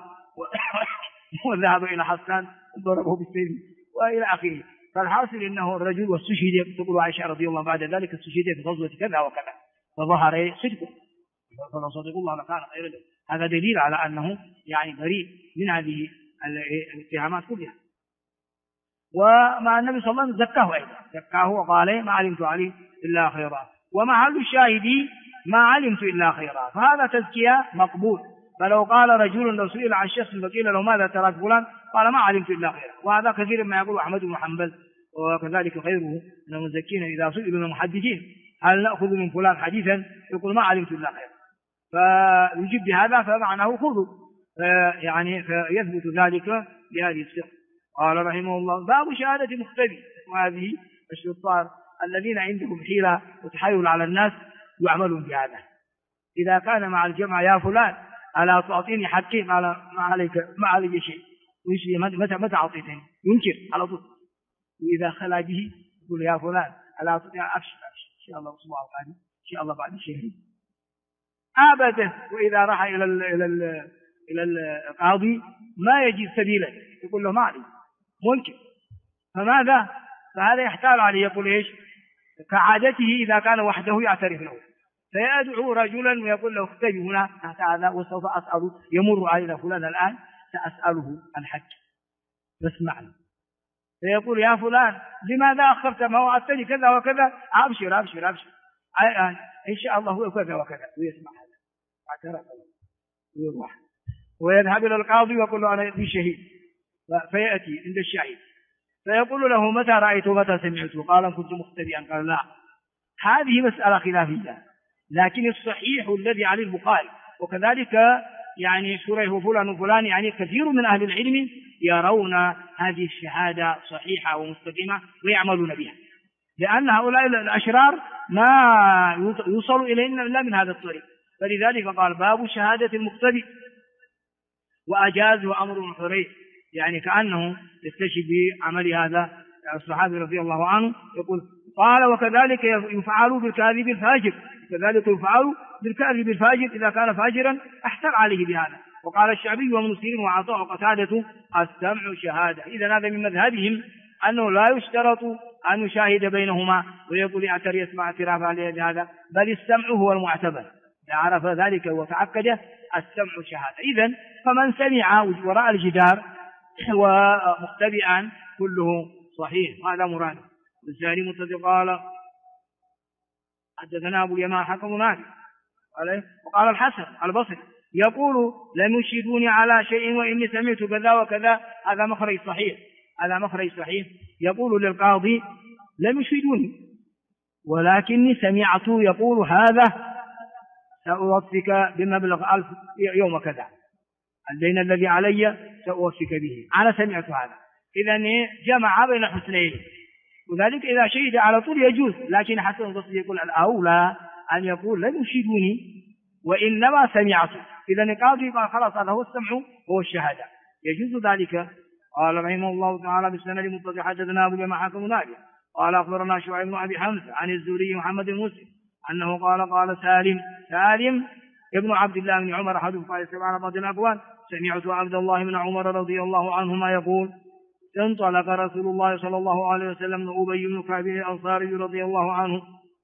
وذهب إلى حسان وضربه بالسيف وإلى آخره. فالحاصل إنه الرجل واستشهد، تقول عائشة رضي الله بعد ذلك: استشهد في غزوة كذا وكذا، فظهر صدقه، فلو صدقوا الله لكان خيرا له. هذا دليل على أنه يعني بريء من هذه الاتهامات كلها. ومع النبي صلى الله عليه وسلم زكاه أيضا، زكاه وقال: ما علمت عليه إلا خيرا. ومحل الشاهد: ما علمت إلا خيرا، فهذا تزكية مقبول. فلو قال رجل لو سئل عن شخص فقيل له ماذا تراك فلان، قال: ما علمت إلا خيرا. وهذا كثير ما يقول أحمد بن حنبل وكذلك غيره من المزكين إذا سئلوا من المحدثين هل نأخذ من فلان حديثا، يقول: ما علمت إلا خيرا. فيجب بهذا فمعناه خذوا، يعني فيثبت ذلك بهذه الصفة. قال رحمه الله: باب شهادة مختبي. وهذه الشطار الذين عندهم حيلة وتحايل على الناس يعملون بهذا. إذا كان مع الجمع: يا فلان ألا تعطيني حقي، ما علي شيء، متى أعطيتني؟ ينكر على طول. وإذا خلا به يقول: يا فلان ألا تعطيني، أبشر إن شاء الله أسبوع قادم، إن شاء الله بعد شهر أبدا. وإذا راح إلى القاضي ما يجد سبيلا، يقول له: ما علي، ممكن. فماذا؟ فهذا يحتال عليه، يقول إيش؟ كعادته إذا كان وحده يعترف له، فيدعو رجلا ويقول له: اختبي هنا تحت هذا وسوف أسأله، يمر علينا فلان الآن سأسأله عن حج، فاسمعني. فيقول: يا فلان لماذا أخرت، ما وعدتني كذا وكذا، أبشر أبشر أبشر إن شاء الله هو كذا وكذا. ويسمع هذا اعترف ويروح ويذهب إلى القاضي ويقول له: أنا شهيد. فيأتي عند الشهيد فيقول له: متى رأيته متى سمعته؟ قال: كنت مختبئا. قال: لا، هذه مسألة خلافية، لكن الصحيح الذي عليه البخاري وكذلك يعني شريح وفلان وفلان، يعني كثير من أهل العلم يرون هذه الشهادة صحيحة ومستقيمة ويعملون بها، لأن هؤلاء الأشرار ما يوصلوا إلينا إلا من هذا الطريق. فلذلك قال: باب شهادة المختبئ. وأجاز أمر حريث، يعني كأنه يستشهد بعمل هذا الصحابي رضي الله عنه. يقول: قال: وكذلك يفعل بالكاذب الفاجر، كذلك يفعل بالكاذب الفاجر إذا كان فاجرا احتر عليه بهذا. وقال الشعبي وابن سيرين وعطاء وقتادة: السمع شهادة. إذا هذا من مذهبهم أنه لا يشترط أن يشاهد بينهما ويقول يعتري يسمع اعترافا لهذا، بل السمع هو المعتبر. إذا عرف ذلك وتعقد السمع شهادة. إذن فمن سمع وراء الجدار ومختبئا كله صحيح، هذا مراده. والثاني متصل قال حدثنا أبو اليمان حكم نافع وقال الحسن البصري يقول لم يشهدوني على شيء وإني سمعت كذا وكذا. هذا مخرج صحيح، هذا مخرج صحيح. يقول للقاضي لم يشهدوني ولكني سمعت يقول هذا سأوفك بمبلغ 1000 يوم كذا، الدين الذي علي سأوفك به، أنا سمعت هذا. إذن جمع بين الحسنين، وذلك إذا شهد على طول يجوز، لكن حسن البصري يقول الأولى أن يقول لم يشهدوني وإنما سمعت. إذن القاضي قال خلاص هذا هو السمع وهو الشهادة، يجوز ذلك. قال رحمه الله تعالى بالسند المتصل حدثنا أبو اليمان حكم نافع قال أخبرنا شعيب بن أبي حمزة عن الزهري محمد بن مسلم أنه قال سالم ابن عبد الله بن عمر أحد فقهاء السبعة رضي الله عنه سمعت عبد الله بن عمر رضي الله عنهما يقول انطلق رسول الله صلى الله عليه وسلم وأبي بن كعب الأنصاري رضي الله عنه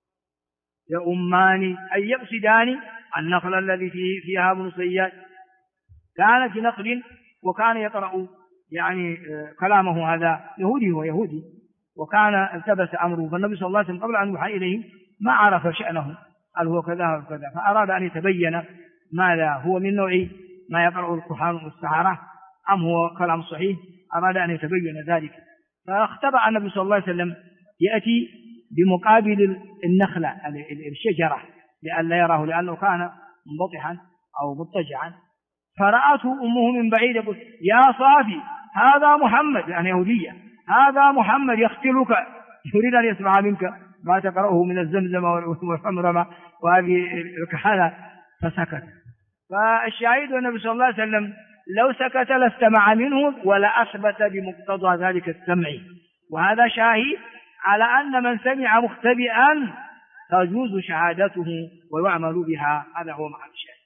يؤمان أي يقصدان النخل الذي فيها ابن صياد، كان في نخل وكان يقرأ يعني كلامه، هذا يهودي هو يهودي، وكان التبس أمره، فالنبي صلى الله عليه وسلم قبل أن يوحى إليه ما عرف شأنه هل هو كذا أو كذا، فأراد أن يتبين ماذا هو من نوع ما يقرأ الكهان والسحرة أم هو كلام صحيح، أراد أن يتبين ذلك. فاختبأ النبي صلى الله عليه وسلم يأتي بمقابل النخلة الشجرة لئلا يراه، لأنه كان منبطحا أو مضطجعا، فرأته أمه من بعيد يقول يا صافي هذا محمد، يعني يهودية، هذا محمد يختلك، يريد أن يسمع منك ما تقرأه من الزمزم والحمرمة وهذه الكهانة، فسكت. فالشاهد النبي صلى الله عليه وسلم لو سكت لاستمع منه ولا أثبت بمقتضى ذلك السمع، وهذا شاهد على أن من سمع مختبئا تجوز شهادته ويعمل بها، هذا هو معنى الشاهد.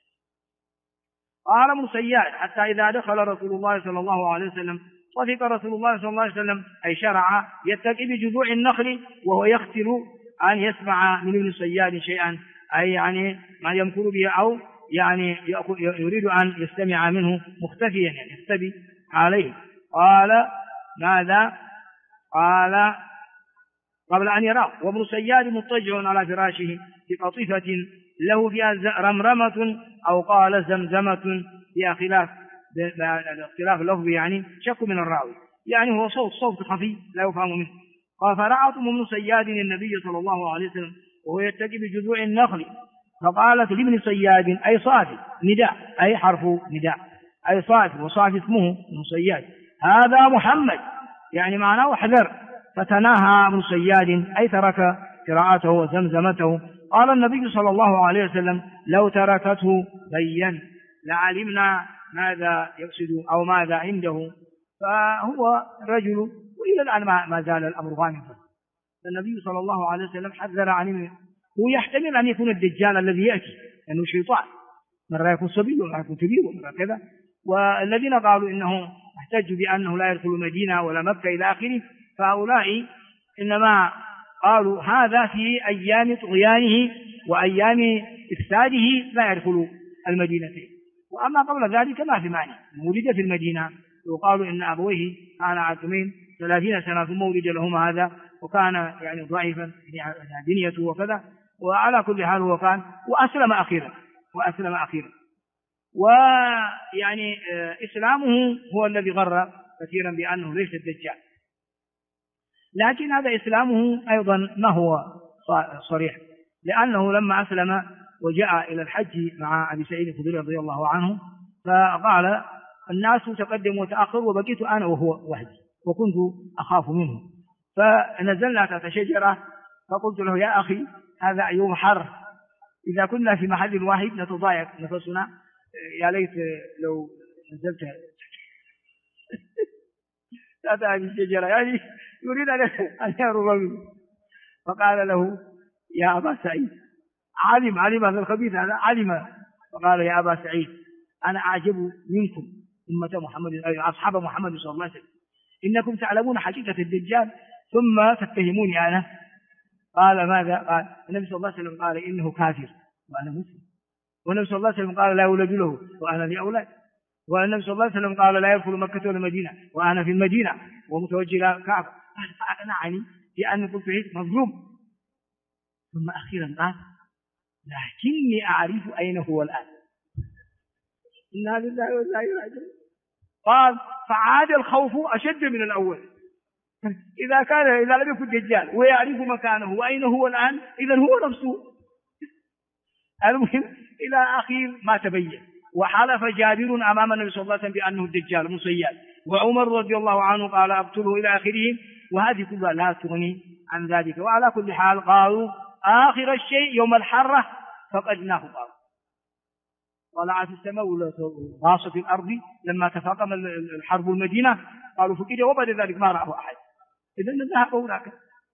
قال ابن صياد حتى إذا دخل رسول الله صلى الله عليه وسلم طفق رسول الله صلى الله عليه وسلم أي شرع يتكئ بجذوع النخل وهو يختل أن يسمع من ابن صياد شيئا، أي يعني ما يمكر به أو يعني يريد أن يستمع منه مختفيا، يعني يختبي عليه. قال ماذا؟ قال قبل أن يراه وابن صياد مضطجع على فراشه في قطيفة له فيها رمرمة أو قال زمزمة، فيها خلاف لفظ، يعني شك من الراوي، يعني هو صوت خفي لا يفهم منه. قال فرأت ابن صياد النبي صلى الله عليه وسلم وهو يتكئ بجذوع النخل، فقالت لابن صياد أي صافي نداء، أي حرف نداء، أي صافي، وصافي اسمه ابن صياد، هذا محمد، يعني معناه احذر. فتناهى ابن صياد أي ترك قراءته وزمزمته. قال النبي صلى الله عليه وسلم لو تركته بين لعلمنا ماذا يقصد أو ماذا عنده. فهو رجل وإلى الآن ما زال الأمر غامضا. النبي صلى الله عليه وسلم حذر عنه، هو يحتمل أن يكون الدجال الذي يأتي لأنه شيطان، مرة يكون صبي ومرة يكون كبير ومرة كذا. والذين قالوا إنه احتجوا بأنه لا يدخل مدينة ولا مكة إلى آخره، فهؤلاء إنما قالوا هذا في أيام طغيانه وأيام إفساده لا يدخل المدينتين، وأما قبل ذلك ما في معنى، ولد في المدينة. وقالوا إن أبويه كان عاقمين 30 سنة ثم ولد لهما هذا، وكان يعني ضعيفا دنيته وكذا، وعلى كل حال هو كان وأسلم أخيرا. ويعني إسلامه هو الذي غر كثيرا بأنه ليس الدجال، لكن هذا إسلامه أيضا ما هو صريح، لأنه لما أسلم وجاء إلى الحج مع أبي سعيد الخدري رضي الله عنه، فقال الناس تقدم وتأخر وبقيت أنا وهو وحدي وكنت أخاف منه، فنزلنا تحت شجرة فقلت له يا أخي هذا يوم حر، إذا كنا في محل واحد نتضايق نفسنا، يا ليت لو نزلت تحت هذه الشجرة، يعني يريد أن يهرب منه. فقال له يا أبا سعيد، علم هذا الخبيث هذا علم، فقال يا أبا سعيد أنا أعجب منكم أمة محمد أصحاب محمد صلى الله عليه وسلم، إنكم تعلمون حقيقة الدجال ثم تتهموني أنا. قال ماذا؟ قال النبي صلى الله عليه وسلم قال إنه كافر وأنا مسلم، والنبي صلى الله عليه وسلم قال لا يولد له وأنا لي أولاد، والنبي صلى الله عليه وسلم قال لا يدخل مكة ولا المدينة وأنا في المدينة ومتوجه إلى الكعبة. قال فأقنعني بأني قلت مظلوم. ثم أخيرا قال لكني أعرف أين هو الآن. إنا لله وإنا إليه راجعون. قال فعاد الخوف أشد من الأول. إذا لم يكن دجال ويعرف مكانه وأين هو الآن إذا هو نفسه. المهم إلى أخير ما تبين. وحلف جابر أمام النبي صلى الله عليه وسلم بأنه الدجال مصياد، وعمر رضي الله عنه قال أقتله إلى آخره. وهذه كلها لا تغني عن ذلك. وعلى كل حال قالوا آخر الشيء يوم الحرة فقدناه. قالوا طلعت السماء وغاصت الأرض لما تفاقم الحرب المدينة، قالوا فكذا وبعد ذلك ما رأوا أحد. إذن ذهب هناك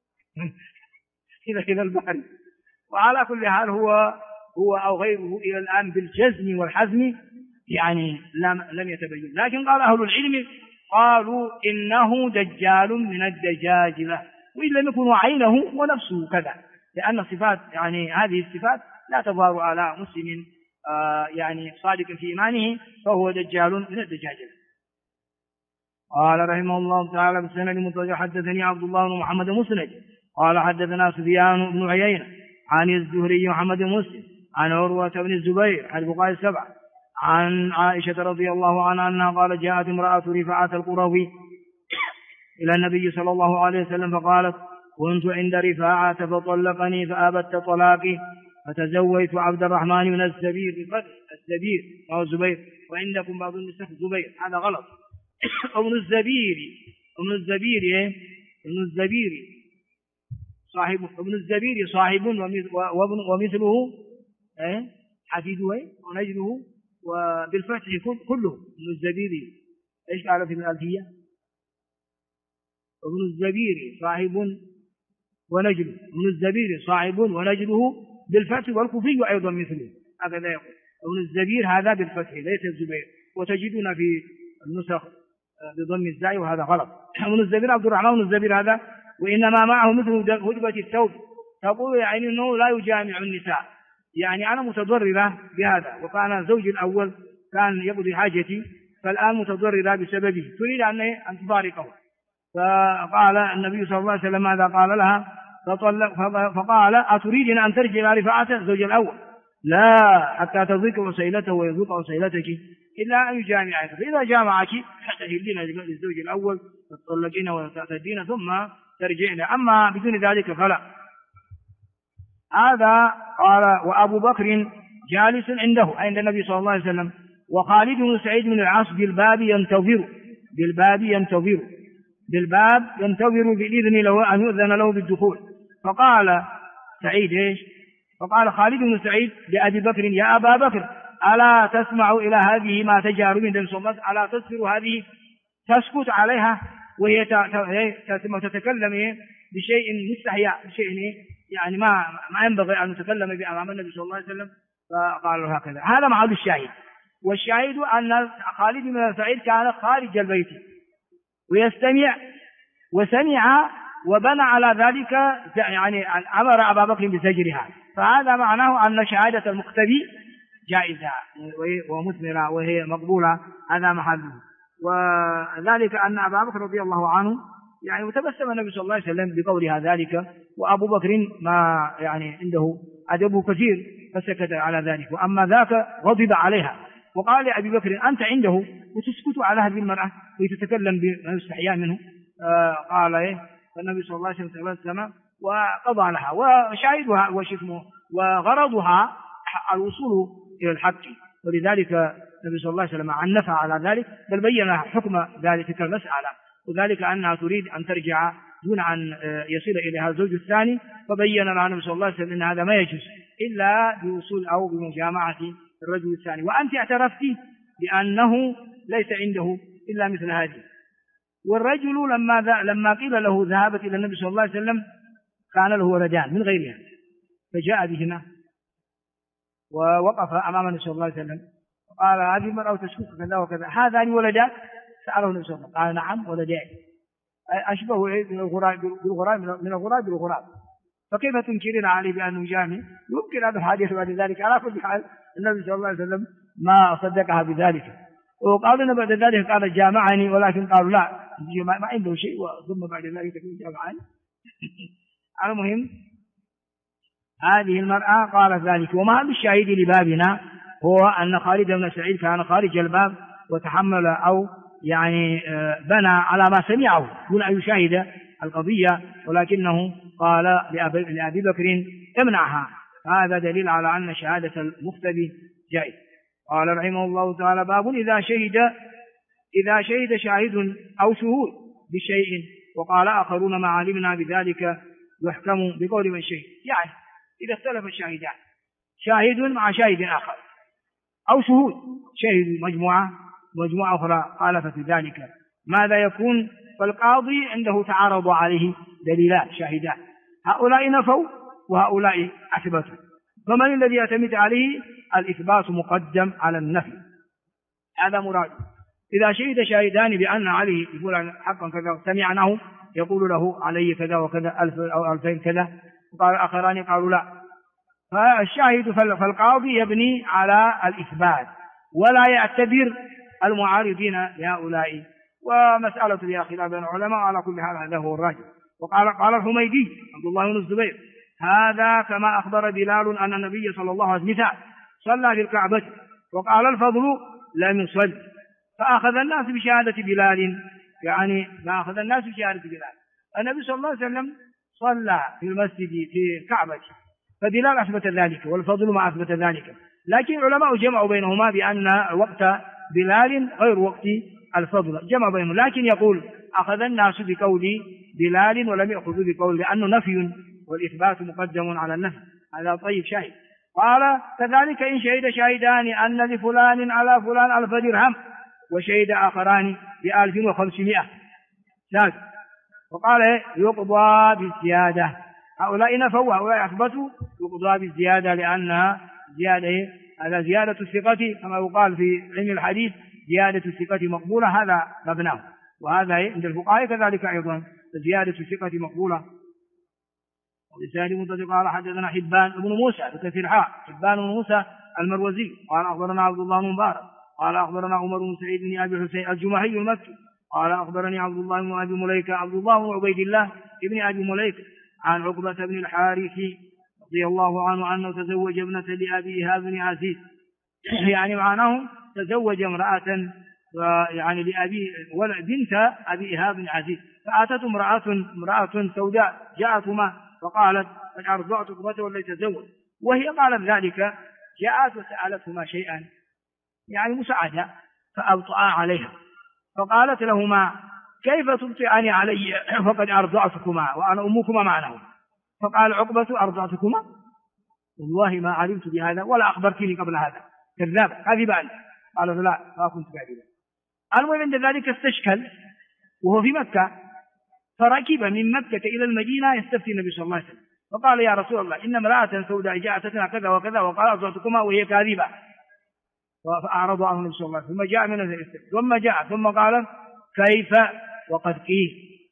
إلى البحر. وعلى كل حال هو أو غيره إلى الآن بالجزم والحزم يعني لم يتبين. لكن قال أهل العلم قالوا إنه دجال من الدجاجلة، وإن لم يكن عينه ونفسه كذا، لأن صفات يعني هذه الصفات لا تظهر على مسلم يعني صادق في إيمانه، فهو دجال من الدجاجلة. قال رحمه الله تعالى بسند متصل حدثني عبد الله بن محمد مسند قال حدثنا سفيان بن عيينة عن الزهري محمد بن مسلم عن عروة بن الزبير عن البخاري السبعة عن عائشة رضي الله عنها أنها قالت جاءت امرأة رفاعة القروي إلى النبي صلى الله عليه وسلم فقالت كنت عند رفاعة فطلقني فأبت طلاقي فتزوجت عبد الرحمن من الزبير بفتح الزبير أو الزبير، وعندكم بعض النسخ زبير، هذا غلط. ابن الزبير صاحب ابن الزبير صاحب ومثله حفيده ونجله وبالفتح كله ابن الزبير. ايش قال في الألفية؟ ابن الزبير صاحب ونجله، ابن الزبير صاحب ونجله بالفتح، والكوفي أيضا مثله هكذا يقول. ابن الزبير هذا بالفتح ليس الزبير، وتجدنا في النسخ بضم الزاي وهذا غلط. ابن الزبير عبد الرحمن بن الزبير هذا، وإنما معه مثل هدبة الثوب، تقول يعني أنه لا يجامع النساء، يعني أنا متضررة بهذا، وكان زوجي الأول كان يقضي حاجتي فالآن متضررة بسببه، تريد أن تفارقه. فقال النبي صلى الله عليه وسلم ماذا قال لها؟ فقال أتريدين أن ترجع إلى رفاعة زوج الأول؟ لا، حتى تذوق وسيلته ويذوق وسيلتك إلا أن يجامعك، فإذا جامعك تحتهلين للزوج الأول تطلقين وتعتدين ثم ترجعين، أما بدون ذلك فلا. هذا قال. وأبو بكر جالس عنده عند النبي صلى الله عليه وسلم، وخالد بن سعيد بن العاص بالباب ينتظر بالإذن له أن يؤذن له بالدخول. فقال سعيد إيش؟ فقال خالد بن سعيد لأبي بكر يا أبا بكر ألا تسمع إلى هذه ما تجهر من النبي صلى الله عليه وسلم؟ ألا تصبر هذه تسكت عليها وهي تتكلم بشيء مستحياء، بشيء يعني ما ينبغي أن نتكلم به أمام النبي صلى الله عليه وسلم. فقال له هكذا. هذا محل الشاهد. والشاهد أن خالد بن سعيد كان خارج البيت ويستمع وسمع وبنى على ذلك، يعني أمر أبا بكر بزجرها. فهذا معناه أن شهادة المقتدي جائزة ومثمرة وهي مقبولة، هذا محله. وذلك أن أبا بكر رضي الله عنه يعني وتبسم النبي صلى الله عليه وسلم بقولها ذلك، وأبو بكر ما يعني عنده أدب كثير فسكت على ذلك، وأما ذاك غضب عليها وقال لأبي بكر أنت عنده وتسكت على هذه المرأة وتتكلم بما يستحيا منه. قال إيه؟ فالنبي صلى الله عليه وسلم وقضى لها، وشاهدها وشتمه وغرضها الوصول إلى الحق، ولذلك النبي صلى الله عليه وسلم عنف على ذلك، بل بين حكم ذلك المسألة، وذلك أنها تريد أن ترجع دون أن يصل إليها الزوج الثاني، فبين لها النبي صلى الله عليه وسلم أن هذا ما يجوز إلا بوصول أو بمجامعة الرجل الثاني. وأنت اعترفت بأنه ليس عنده إلا مثل هذه. والرجل لما قيل له ذهبت إلى النبي صلى الله عليه وسلم كان له ولدان من غيرها، فجاء بهما ووقف أمام النبي صلى الله عليه وسلم وقال هذه المرأة تشكك كذا وكذا، هذان ولدان؟ سأله النبي صلى الله عليه وسلم قال نعم ولدان، أشبه من الغراب بالغراب، فكيف تنكرين عليه بأنه جامع؟ يمكن هذا الحديث بعد ذلك. على كل حال النبي صلى الله عليه وسلم ما صدقها بذلك. وقالوا أن بعد ذلك قال جامعني، ولكن قالوا لا ما عنده شيء، ثم بعد ذلك تكون جامعني. المهم هذه المرأة قالت ذلك. ومحل الشاهد لبابنا هو أن خالد بن سعيد كان خارج الباب وتحمل أو يعني بنى على ما سمعه دون أن يشاهد القضية، ولكنه قال لأبي بكر امنعها. هذا دليل على أن شهادة المختبي جائز. قال رحمه الله تعالى: باب إذا شهد شاهد أو شهود بشيء وقال آخرون ما علمنا بذلك يحكم بقول من شهد. يعني إذا اختلف الشاهدان، شاهد مع شاهد آخر أو شهود شهد مجموعة أخرى خالفت في ذلك، ماذا يكون؟ فالقاضي عنده تعارض عليه دليلان شاهدان، هؤلاء نفوا وهؤلاء أثبتوا، فمن الذي يعتمد عليه؟ الإثبات مقدم على النفي، هذا مراد. إذا شهد شاهدان بأن عليه يقول حقا كذا سمعناه يقول له عليه كذا وكذا 1000 أو 2000 كذا، وقال آخران قالوا لا، فالشاهد فالقاضي يبني على الإثبات ولا يعتبر المعارضين لهؤلاء. ومسألة فيها خلاف بين العلماء، على كل حال هذا هو الراجح. قال الحميدي عبد الله بن الزبير: هذا كما أخبر بلال أن النبي صلى الله عليه وسلم صلى في الكعبة، وقال الفضل لم يصل، فأخذ الناس بشهادة بلال، يعني ما أخذ الناس بشهادة بلال. النبي صلى الله عليه وسلم صلى في المسجد في الكعبة، فبلال أثبت ذلك والفضل ما أثبت ذلك، لكن العلماء جمعوا بينهما بأن وقت بلال غير وقت الفضل، جمع بينهم. لكن يقول أخذ الناس بقول بلال ولم يأخذوا بقول، لأنه نفي والإثبات مقدم على النفي. هذا طيب شاهد. قال: كذلك إن شهد شاهدان أن لفلان على فلان 1000 درهم وشهد آخران ب1500 زاد، وقال يقضى بالزيادة. هؤلاء نفوا وهؤلاء أثبتوا، يقضى بالزيادة لأنها زيادة، هذا زيادة الثقة كما يقال في علم الحديث، زيادة الثقة مقبولة، هذا مبناه. وهذا عند الفقهاء كذلك أيضا، زيادة الثقة مقبولة. ولسان متصل قال حدثنا حبان بن موسى بكسر حاء، حبان بن موسى المروزي قال أخبرنا عبد الله بن مبارك قال أخبرنا عمر بن سعيد بن أبي حسين الجمحي المكي قال أخبرني عبد الله بن أبي مليكة عبد الله بن عبيد الله بن أبي مليكة عن عقبة بن الحارث رضي الله عنه أنه تزوج ابنة لأبي إيهاب بن عزيز، يعني معناه تزوج امرأة يعني لأبي بنت أبي إيهاب بن عزيز، فأتت امرأة سوداء جاءتهما فقالت: قد أرضعت عقبة ولي تزوج، وهي قالت ذلك، جاءت وسألتهما شيئا يعني مساعدة فأبطأ عليها، فقالت لهما: كيف تبطئني علي فقد أرضعتكما وأنا أمكما معناه؟ فقال عقبة: أرضعتكما؟ والله ما علمت بهذا ولا أخبرتني قبل هذا، كذاب كذب أنت. قالت: لا ما كنت كاذبا. المهم عند ذلك استشكل وهو في مكة، فركب من مكة إلى المدينة يستفتي النبي صلى الله عليه وسلم، فقال: يا رسول الله إن امرأة سوداء جاءتنا كذا وكذا وقال أرضعتكما وهي كاذبة، فأعرض عنه النبي صلى الله عليه وسلم، ثم جاء من الاستفتاء ثم جاء ثم قال: كيف وقد قيل،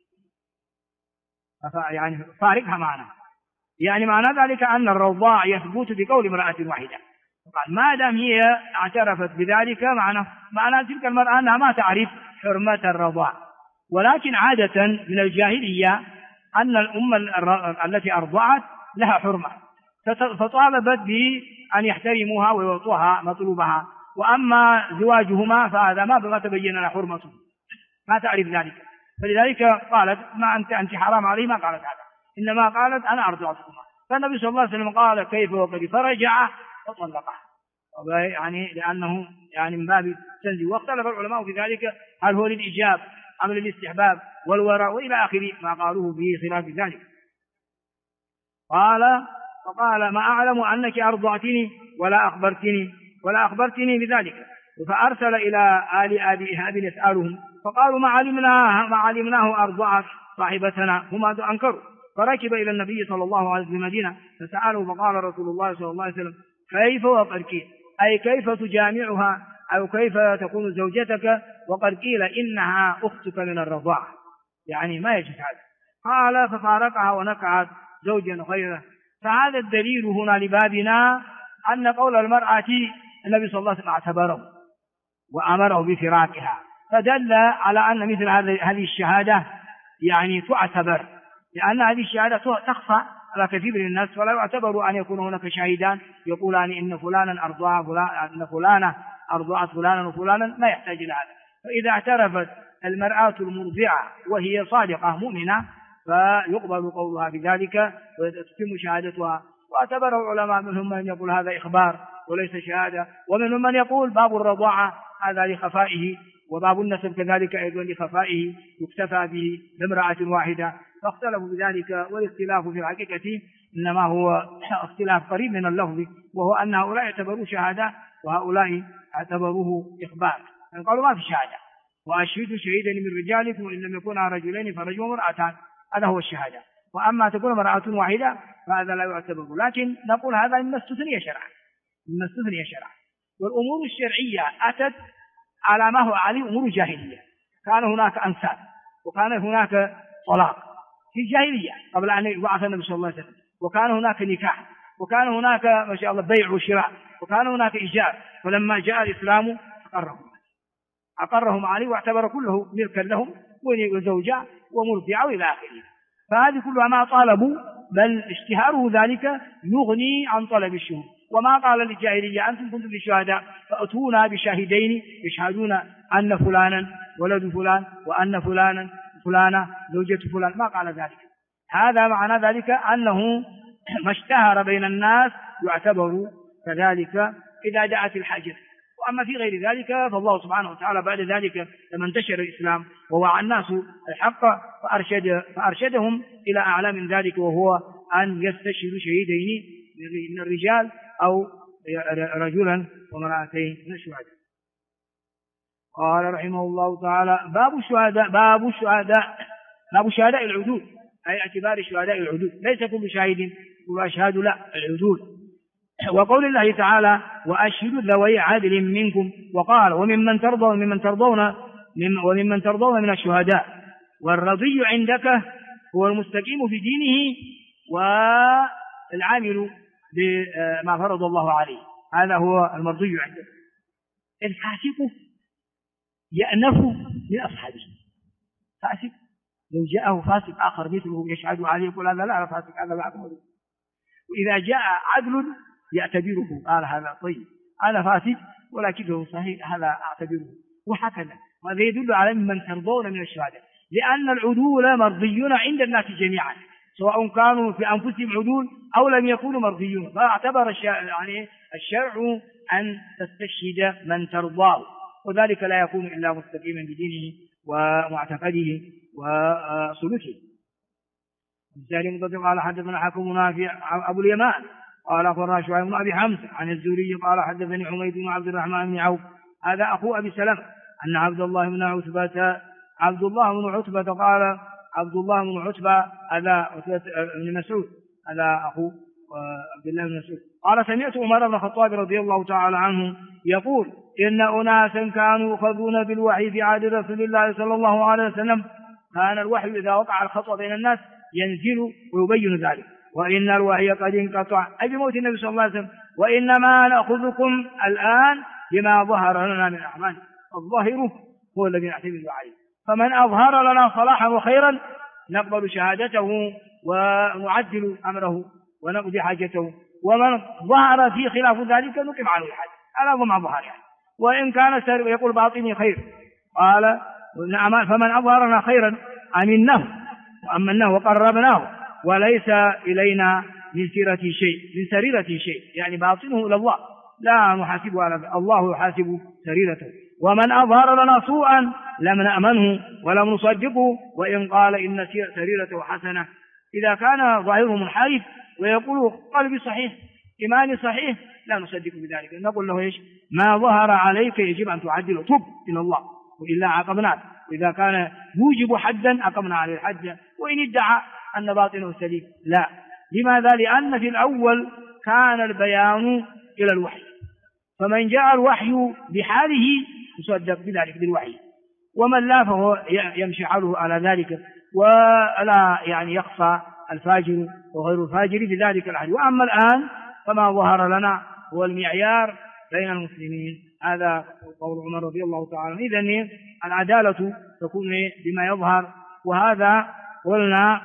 يعني فارقها معنا، يعني معنى ذلك أن الرضاع يثبت بقول امرأة واحدة. قال: ما دام هي اعترفت بذلك معنى تلك المرأة أنها ما تعرف حرمة الرضاع، ولكن عادة من الجاهلية أن الأم التي أرضعت لها حرمة، فطالبت بأن يحترموها ويعطوها مطلوبها، وأما زواجهما فهذا ما تبين لها حرمته، ما تعرف ذلك، فلذلك قالت: ما أنت حرام علي، ما قالت هذا، إنما قالت أنا أرضعتكما. فالنبي صلى الله عليه وسلم قال: كيف وقد، فرجع وطلقها، يعني لأنه يعني من باب التنزيه. واختلف العلماء في ذلك هل هو للإيجاب أم للاستحباب والوراء وإلى آخر ما قالوه به خلاف ذلك. فقال: ما أعلم أنك أرضعتني ولا أخبرتني بذلك. فأرسل إلى آل أبي إيهاب يسألهم، فقالوا: ما علمناه أرضعت صاحبتنا، هم أنكروا. فركب إلى النبي صلى الله عليه وسلم المدينة فسأله، فقال رسول الله صلى الله عليه وسلم: كيف وقد قيل، أي كيف تجامعها أو كيف تكون زوجتك وقد قيل إنها أختك من الرضاعة، يعني ما يجوز هذا. قال: ففارقها ونكعت زوجا غيره. فهذا الدليل هنا لبابنا أن قول المرأة النبي صلى الله عليه وسلم اعتبره، وأمره بفراقها، فدل على أن مثل هذه الشهادة يعني تعتبر، لأن هذه الشهادة تخفى على كثير من الناس، فلا يعتبر أن يكون هناك شاهدان يقولان إن فلانا أن فلانة أرضعت فلانا وفلانا، ما يحتاج إلى هذا. فإذا اعترفت المرأة المرضعة وهي صادقة مؤمنة فيقبل قولها بذلك وتتم شهادتها. واعتبره العلماء منهم من يقول هذا إخبار وليس شهادة، ومنهم من يقول باب الرضاعة هذا لخفائه، وباب النسب كذلك أيضا لخفائه يكتفى به بامرأة واحدة، فاختلفوا بذلك. والاختلاف في الحقيقة إنما هو اختلاف قريب من اللفظ، وهو أن هؤلاء اعتبروه شهادة وهؤلاء اعتبروه إخبار، قالوا ما في شهادة، وأشهدوا شهيدين من رجالكم وإن لم يكونا رجلين فرجل وامرأتان، هذا هو الشهادة. وأما تكون امرأة واحدة فهذا لا يعتبر، لكن نقول هذا مما استثني شرعا. والأمور الشرعية أتت على ما هو عليه أمور جاهلية، كان هناك أنساب وكان هناك طلاق في الجاهلية قبل أن يبعث النبي صلى الله عليه وسلم، وكان هناك نكاح، وكان هناك ما شاء الله بيع وشراء، وكان هناك إيجار. فلما جاء الإسلام أقرهم عليه واعتبر كله ملكا لهم وزوجة ومرضعة وإلى آخره. فهذه كلها ما طالبوا، بل اشتهاره ذلك يغني عن طلب الشهود. وما قال للجاهلية أنتم كنتم شهداء فأتونا بشاهدين يشهدون أن فلانا ولد فلان وأن فلانة زوجة فلان، ما قال ذلك. هذا معنى ذلك أنه ما اشتهر بين الناس يعتبر كذلك إذا دعت الحاجة. وأما في غير ذلك فالله سبحانه وتعالى بعد ذلك لما انتشر الإسلام ووعى الناس الحق فأرشدهم إلى أعلى من ذلك، وهو أن يستشهدوا شهيدين من الرجال أو رجلا ومرأتين من الشهداء. قال رحمه الله تعالى باب الشهداء العدول، أي اعتبار شهداء العدول، ليس كل شاهد يقول أشهد، لا، العدول. وقول الله تعالى وأشهدوا ذوي عدل منكم، وقال وممن ترضون من الشهداء. والرضي عندك هو المستقيم في دينه والعامل بما فرض الله عليه، هذا هو المرضي عندك. الفاسق يأنف من أصحابه، فاسق لو جاءه فاسق آخر مثله يشهد عليه يقول هذا لا فاسق، هذا لا أقول. وإذا جاء عدل يعتبره، قال هذا طيب هذا فاسد ولكنه صحيح هذا أعتبره، وهكذا. وهذا يدل على من ترضون من الشهداء، لأن العدول مرضيون عند الناس جميعا، سواء كانوا في أنفسهم عدول أو لم يكونوا مرضيون. فاعتبر الشرع أن تستشهد من ترضاه، وذلك لا يكون إلا مستقيما بدينه ومعتقده وسلوكه. قال حدثنا حكم نافع أبو اليمان قال أخبرنا شعيب بن أبي حمزة عن الزهري قال حدثني حميد بن عبد الرحمن بن عوف هذا أخو أبي سلمة أن عبد الله بن عتبة قال عبد الله بن عتبة هذا بن مسعود هذا أخو عبد الله بن مسعود قال سمعت عمر بن الخطاب رضي الله تعالى عنه يقول إن أناسا كانوا يؤخذون بالوحي في عهد رسول الله صلى الله عليه وسلم، كان الوحي إذا وقع الخطأ بين الناس ينزل ويبين ذلك، وإن الوحي قد انقطع أي بموت النبي صلى الله عليه وسلم، وإنما نأخذكم الآن بما ظهر لنا من أعمال، الظاهر هو الذي نعتمد عليه، فمن أظهر لنا صلاحا وخيرا نقبل شهادته ونعدل أمره ونقضي حاجته، ومن ظهر في خلاف ذلك نقم عنه الحد، هذا هو ما ظهر يعني. وإن كان يقول باطني خير قال فمن أظهر لنا خيرا أمناه وأمناه وقربناه وليس إلينا من سريرة شيء، يعني باطنه إلى الله لا نحاسبه على الله يحاسب سريرته. ومن أظهر لنا سوءا لم نأمنه ولم نصدقه وإن قال إن سريرته حسنة. إذا كان ظاهره منحرف ويقول قلبي صحيح إيماني صحيح لا نصدق بذلك، نقول له إيش؟ ما ظهر عليك يجب أن تعدله، تب إلى الله وإلا عاقبناك، وإذا كان يوجب حدا أقمنا عليه الحد، وإن ادعى أن باطنه سليم لا. لماذا؟ لأن في الأول كان البيان إلى الوحي، فمن جاء الوحي بحاله يصدق بذلك بالوحي، ومن لا فهو يمشي حاله على ذلك، ولا يعني يخفى الفاجر وغير الفاجر في ذلك الحال. وأما الآن فما ظهر لنا هو المعيار بين المسلمين هذا قول عمر رضي الله تعالى عنه. إذن العدالة تكون بما يظهر، وهذا قلنا،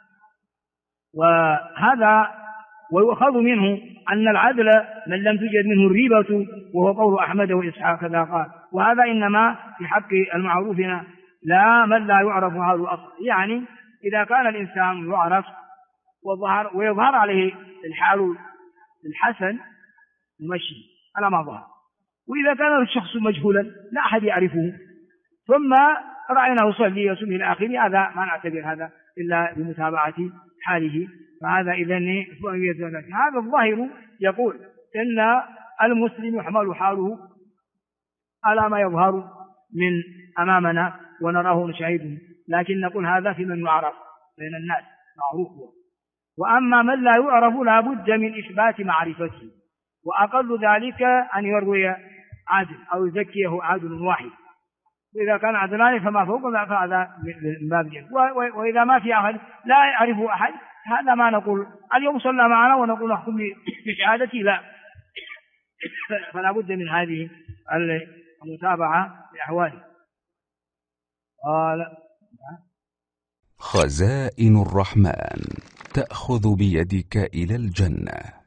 وهذا ويؤخذ منه أن العدل من لم توجد منه الريبة، وهو قول أحمد وإسحاق كذا قال. وهذا إنما في حق المعروفين لا من لا يعرف هذا الأصل. يعني إذا كان الإنسان يعرف ويظهر عليه الحال الحسن المشي على ما ظهر، وإذا كان الشخص مجهولا لا أحد يعرفه ثم رأيناه يصلي يصلي إلى آخره، هذا ما نعتبر هذا إلا بمتابعة حاله. فهذا إذن هذا الظاهر يقول إن المسلم يحمل حاله على ما يظهر من أمامنا ونراه ونشاهده، لكن نقول هذا في من يعرف بين الناس معروف. وأما من لا يعرف لا بد من إثبات معرفته، وأقل ذلك أن يروي عادل أو يزكيه عادل واحد، وإذا كان عدلان فما فوق ذلك هذا من باب الجهل. وإذا ما في أحد لا يعرفه أحد، هذا ما نقول اليوم صلى معنا ونقول نحكم بشهادتي، لا، فلا بد من هذه المتابعة لأحواله. قال: خزائن الرحمن تأخذ بيدك إلى الجنة.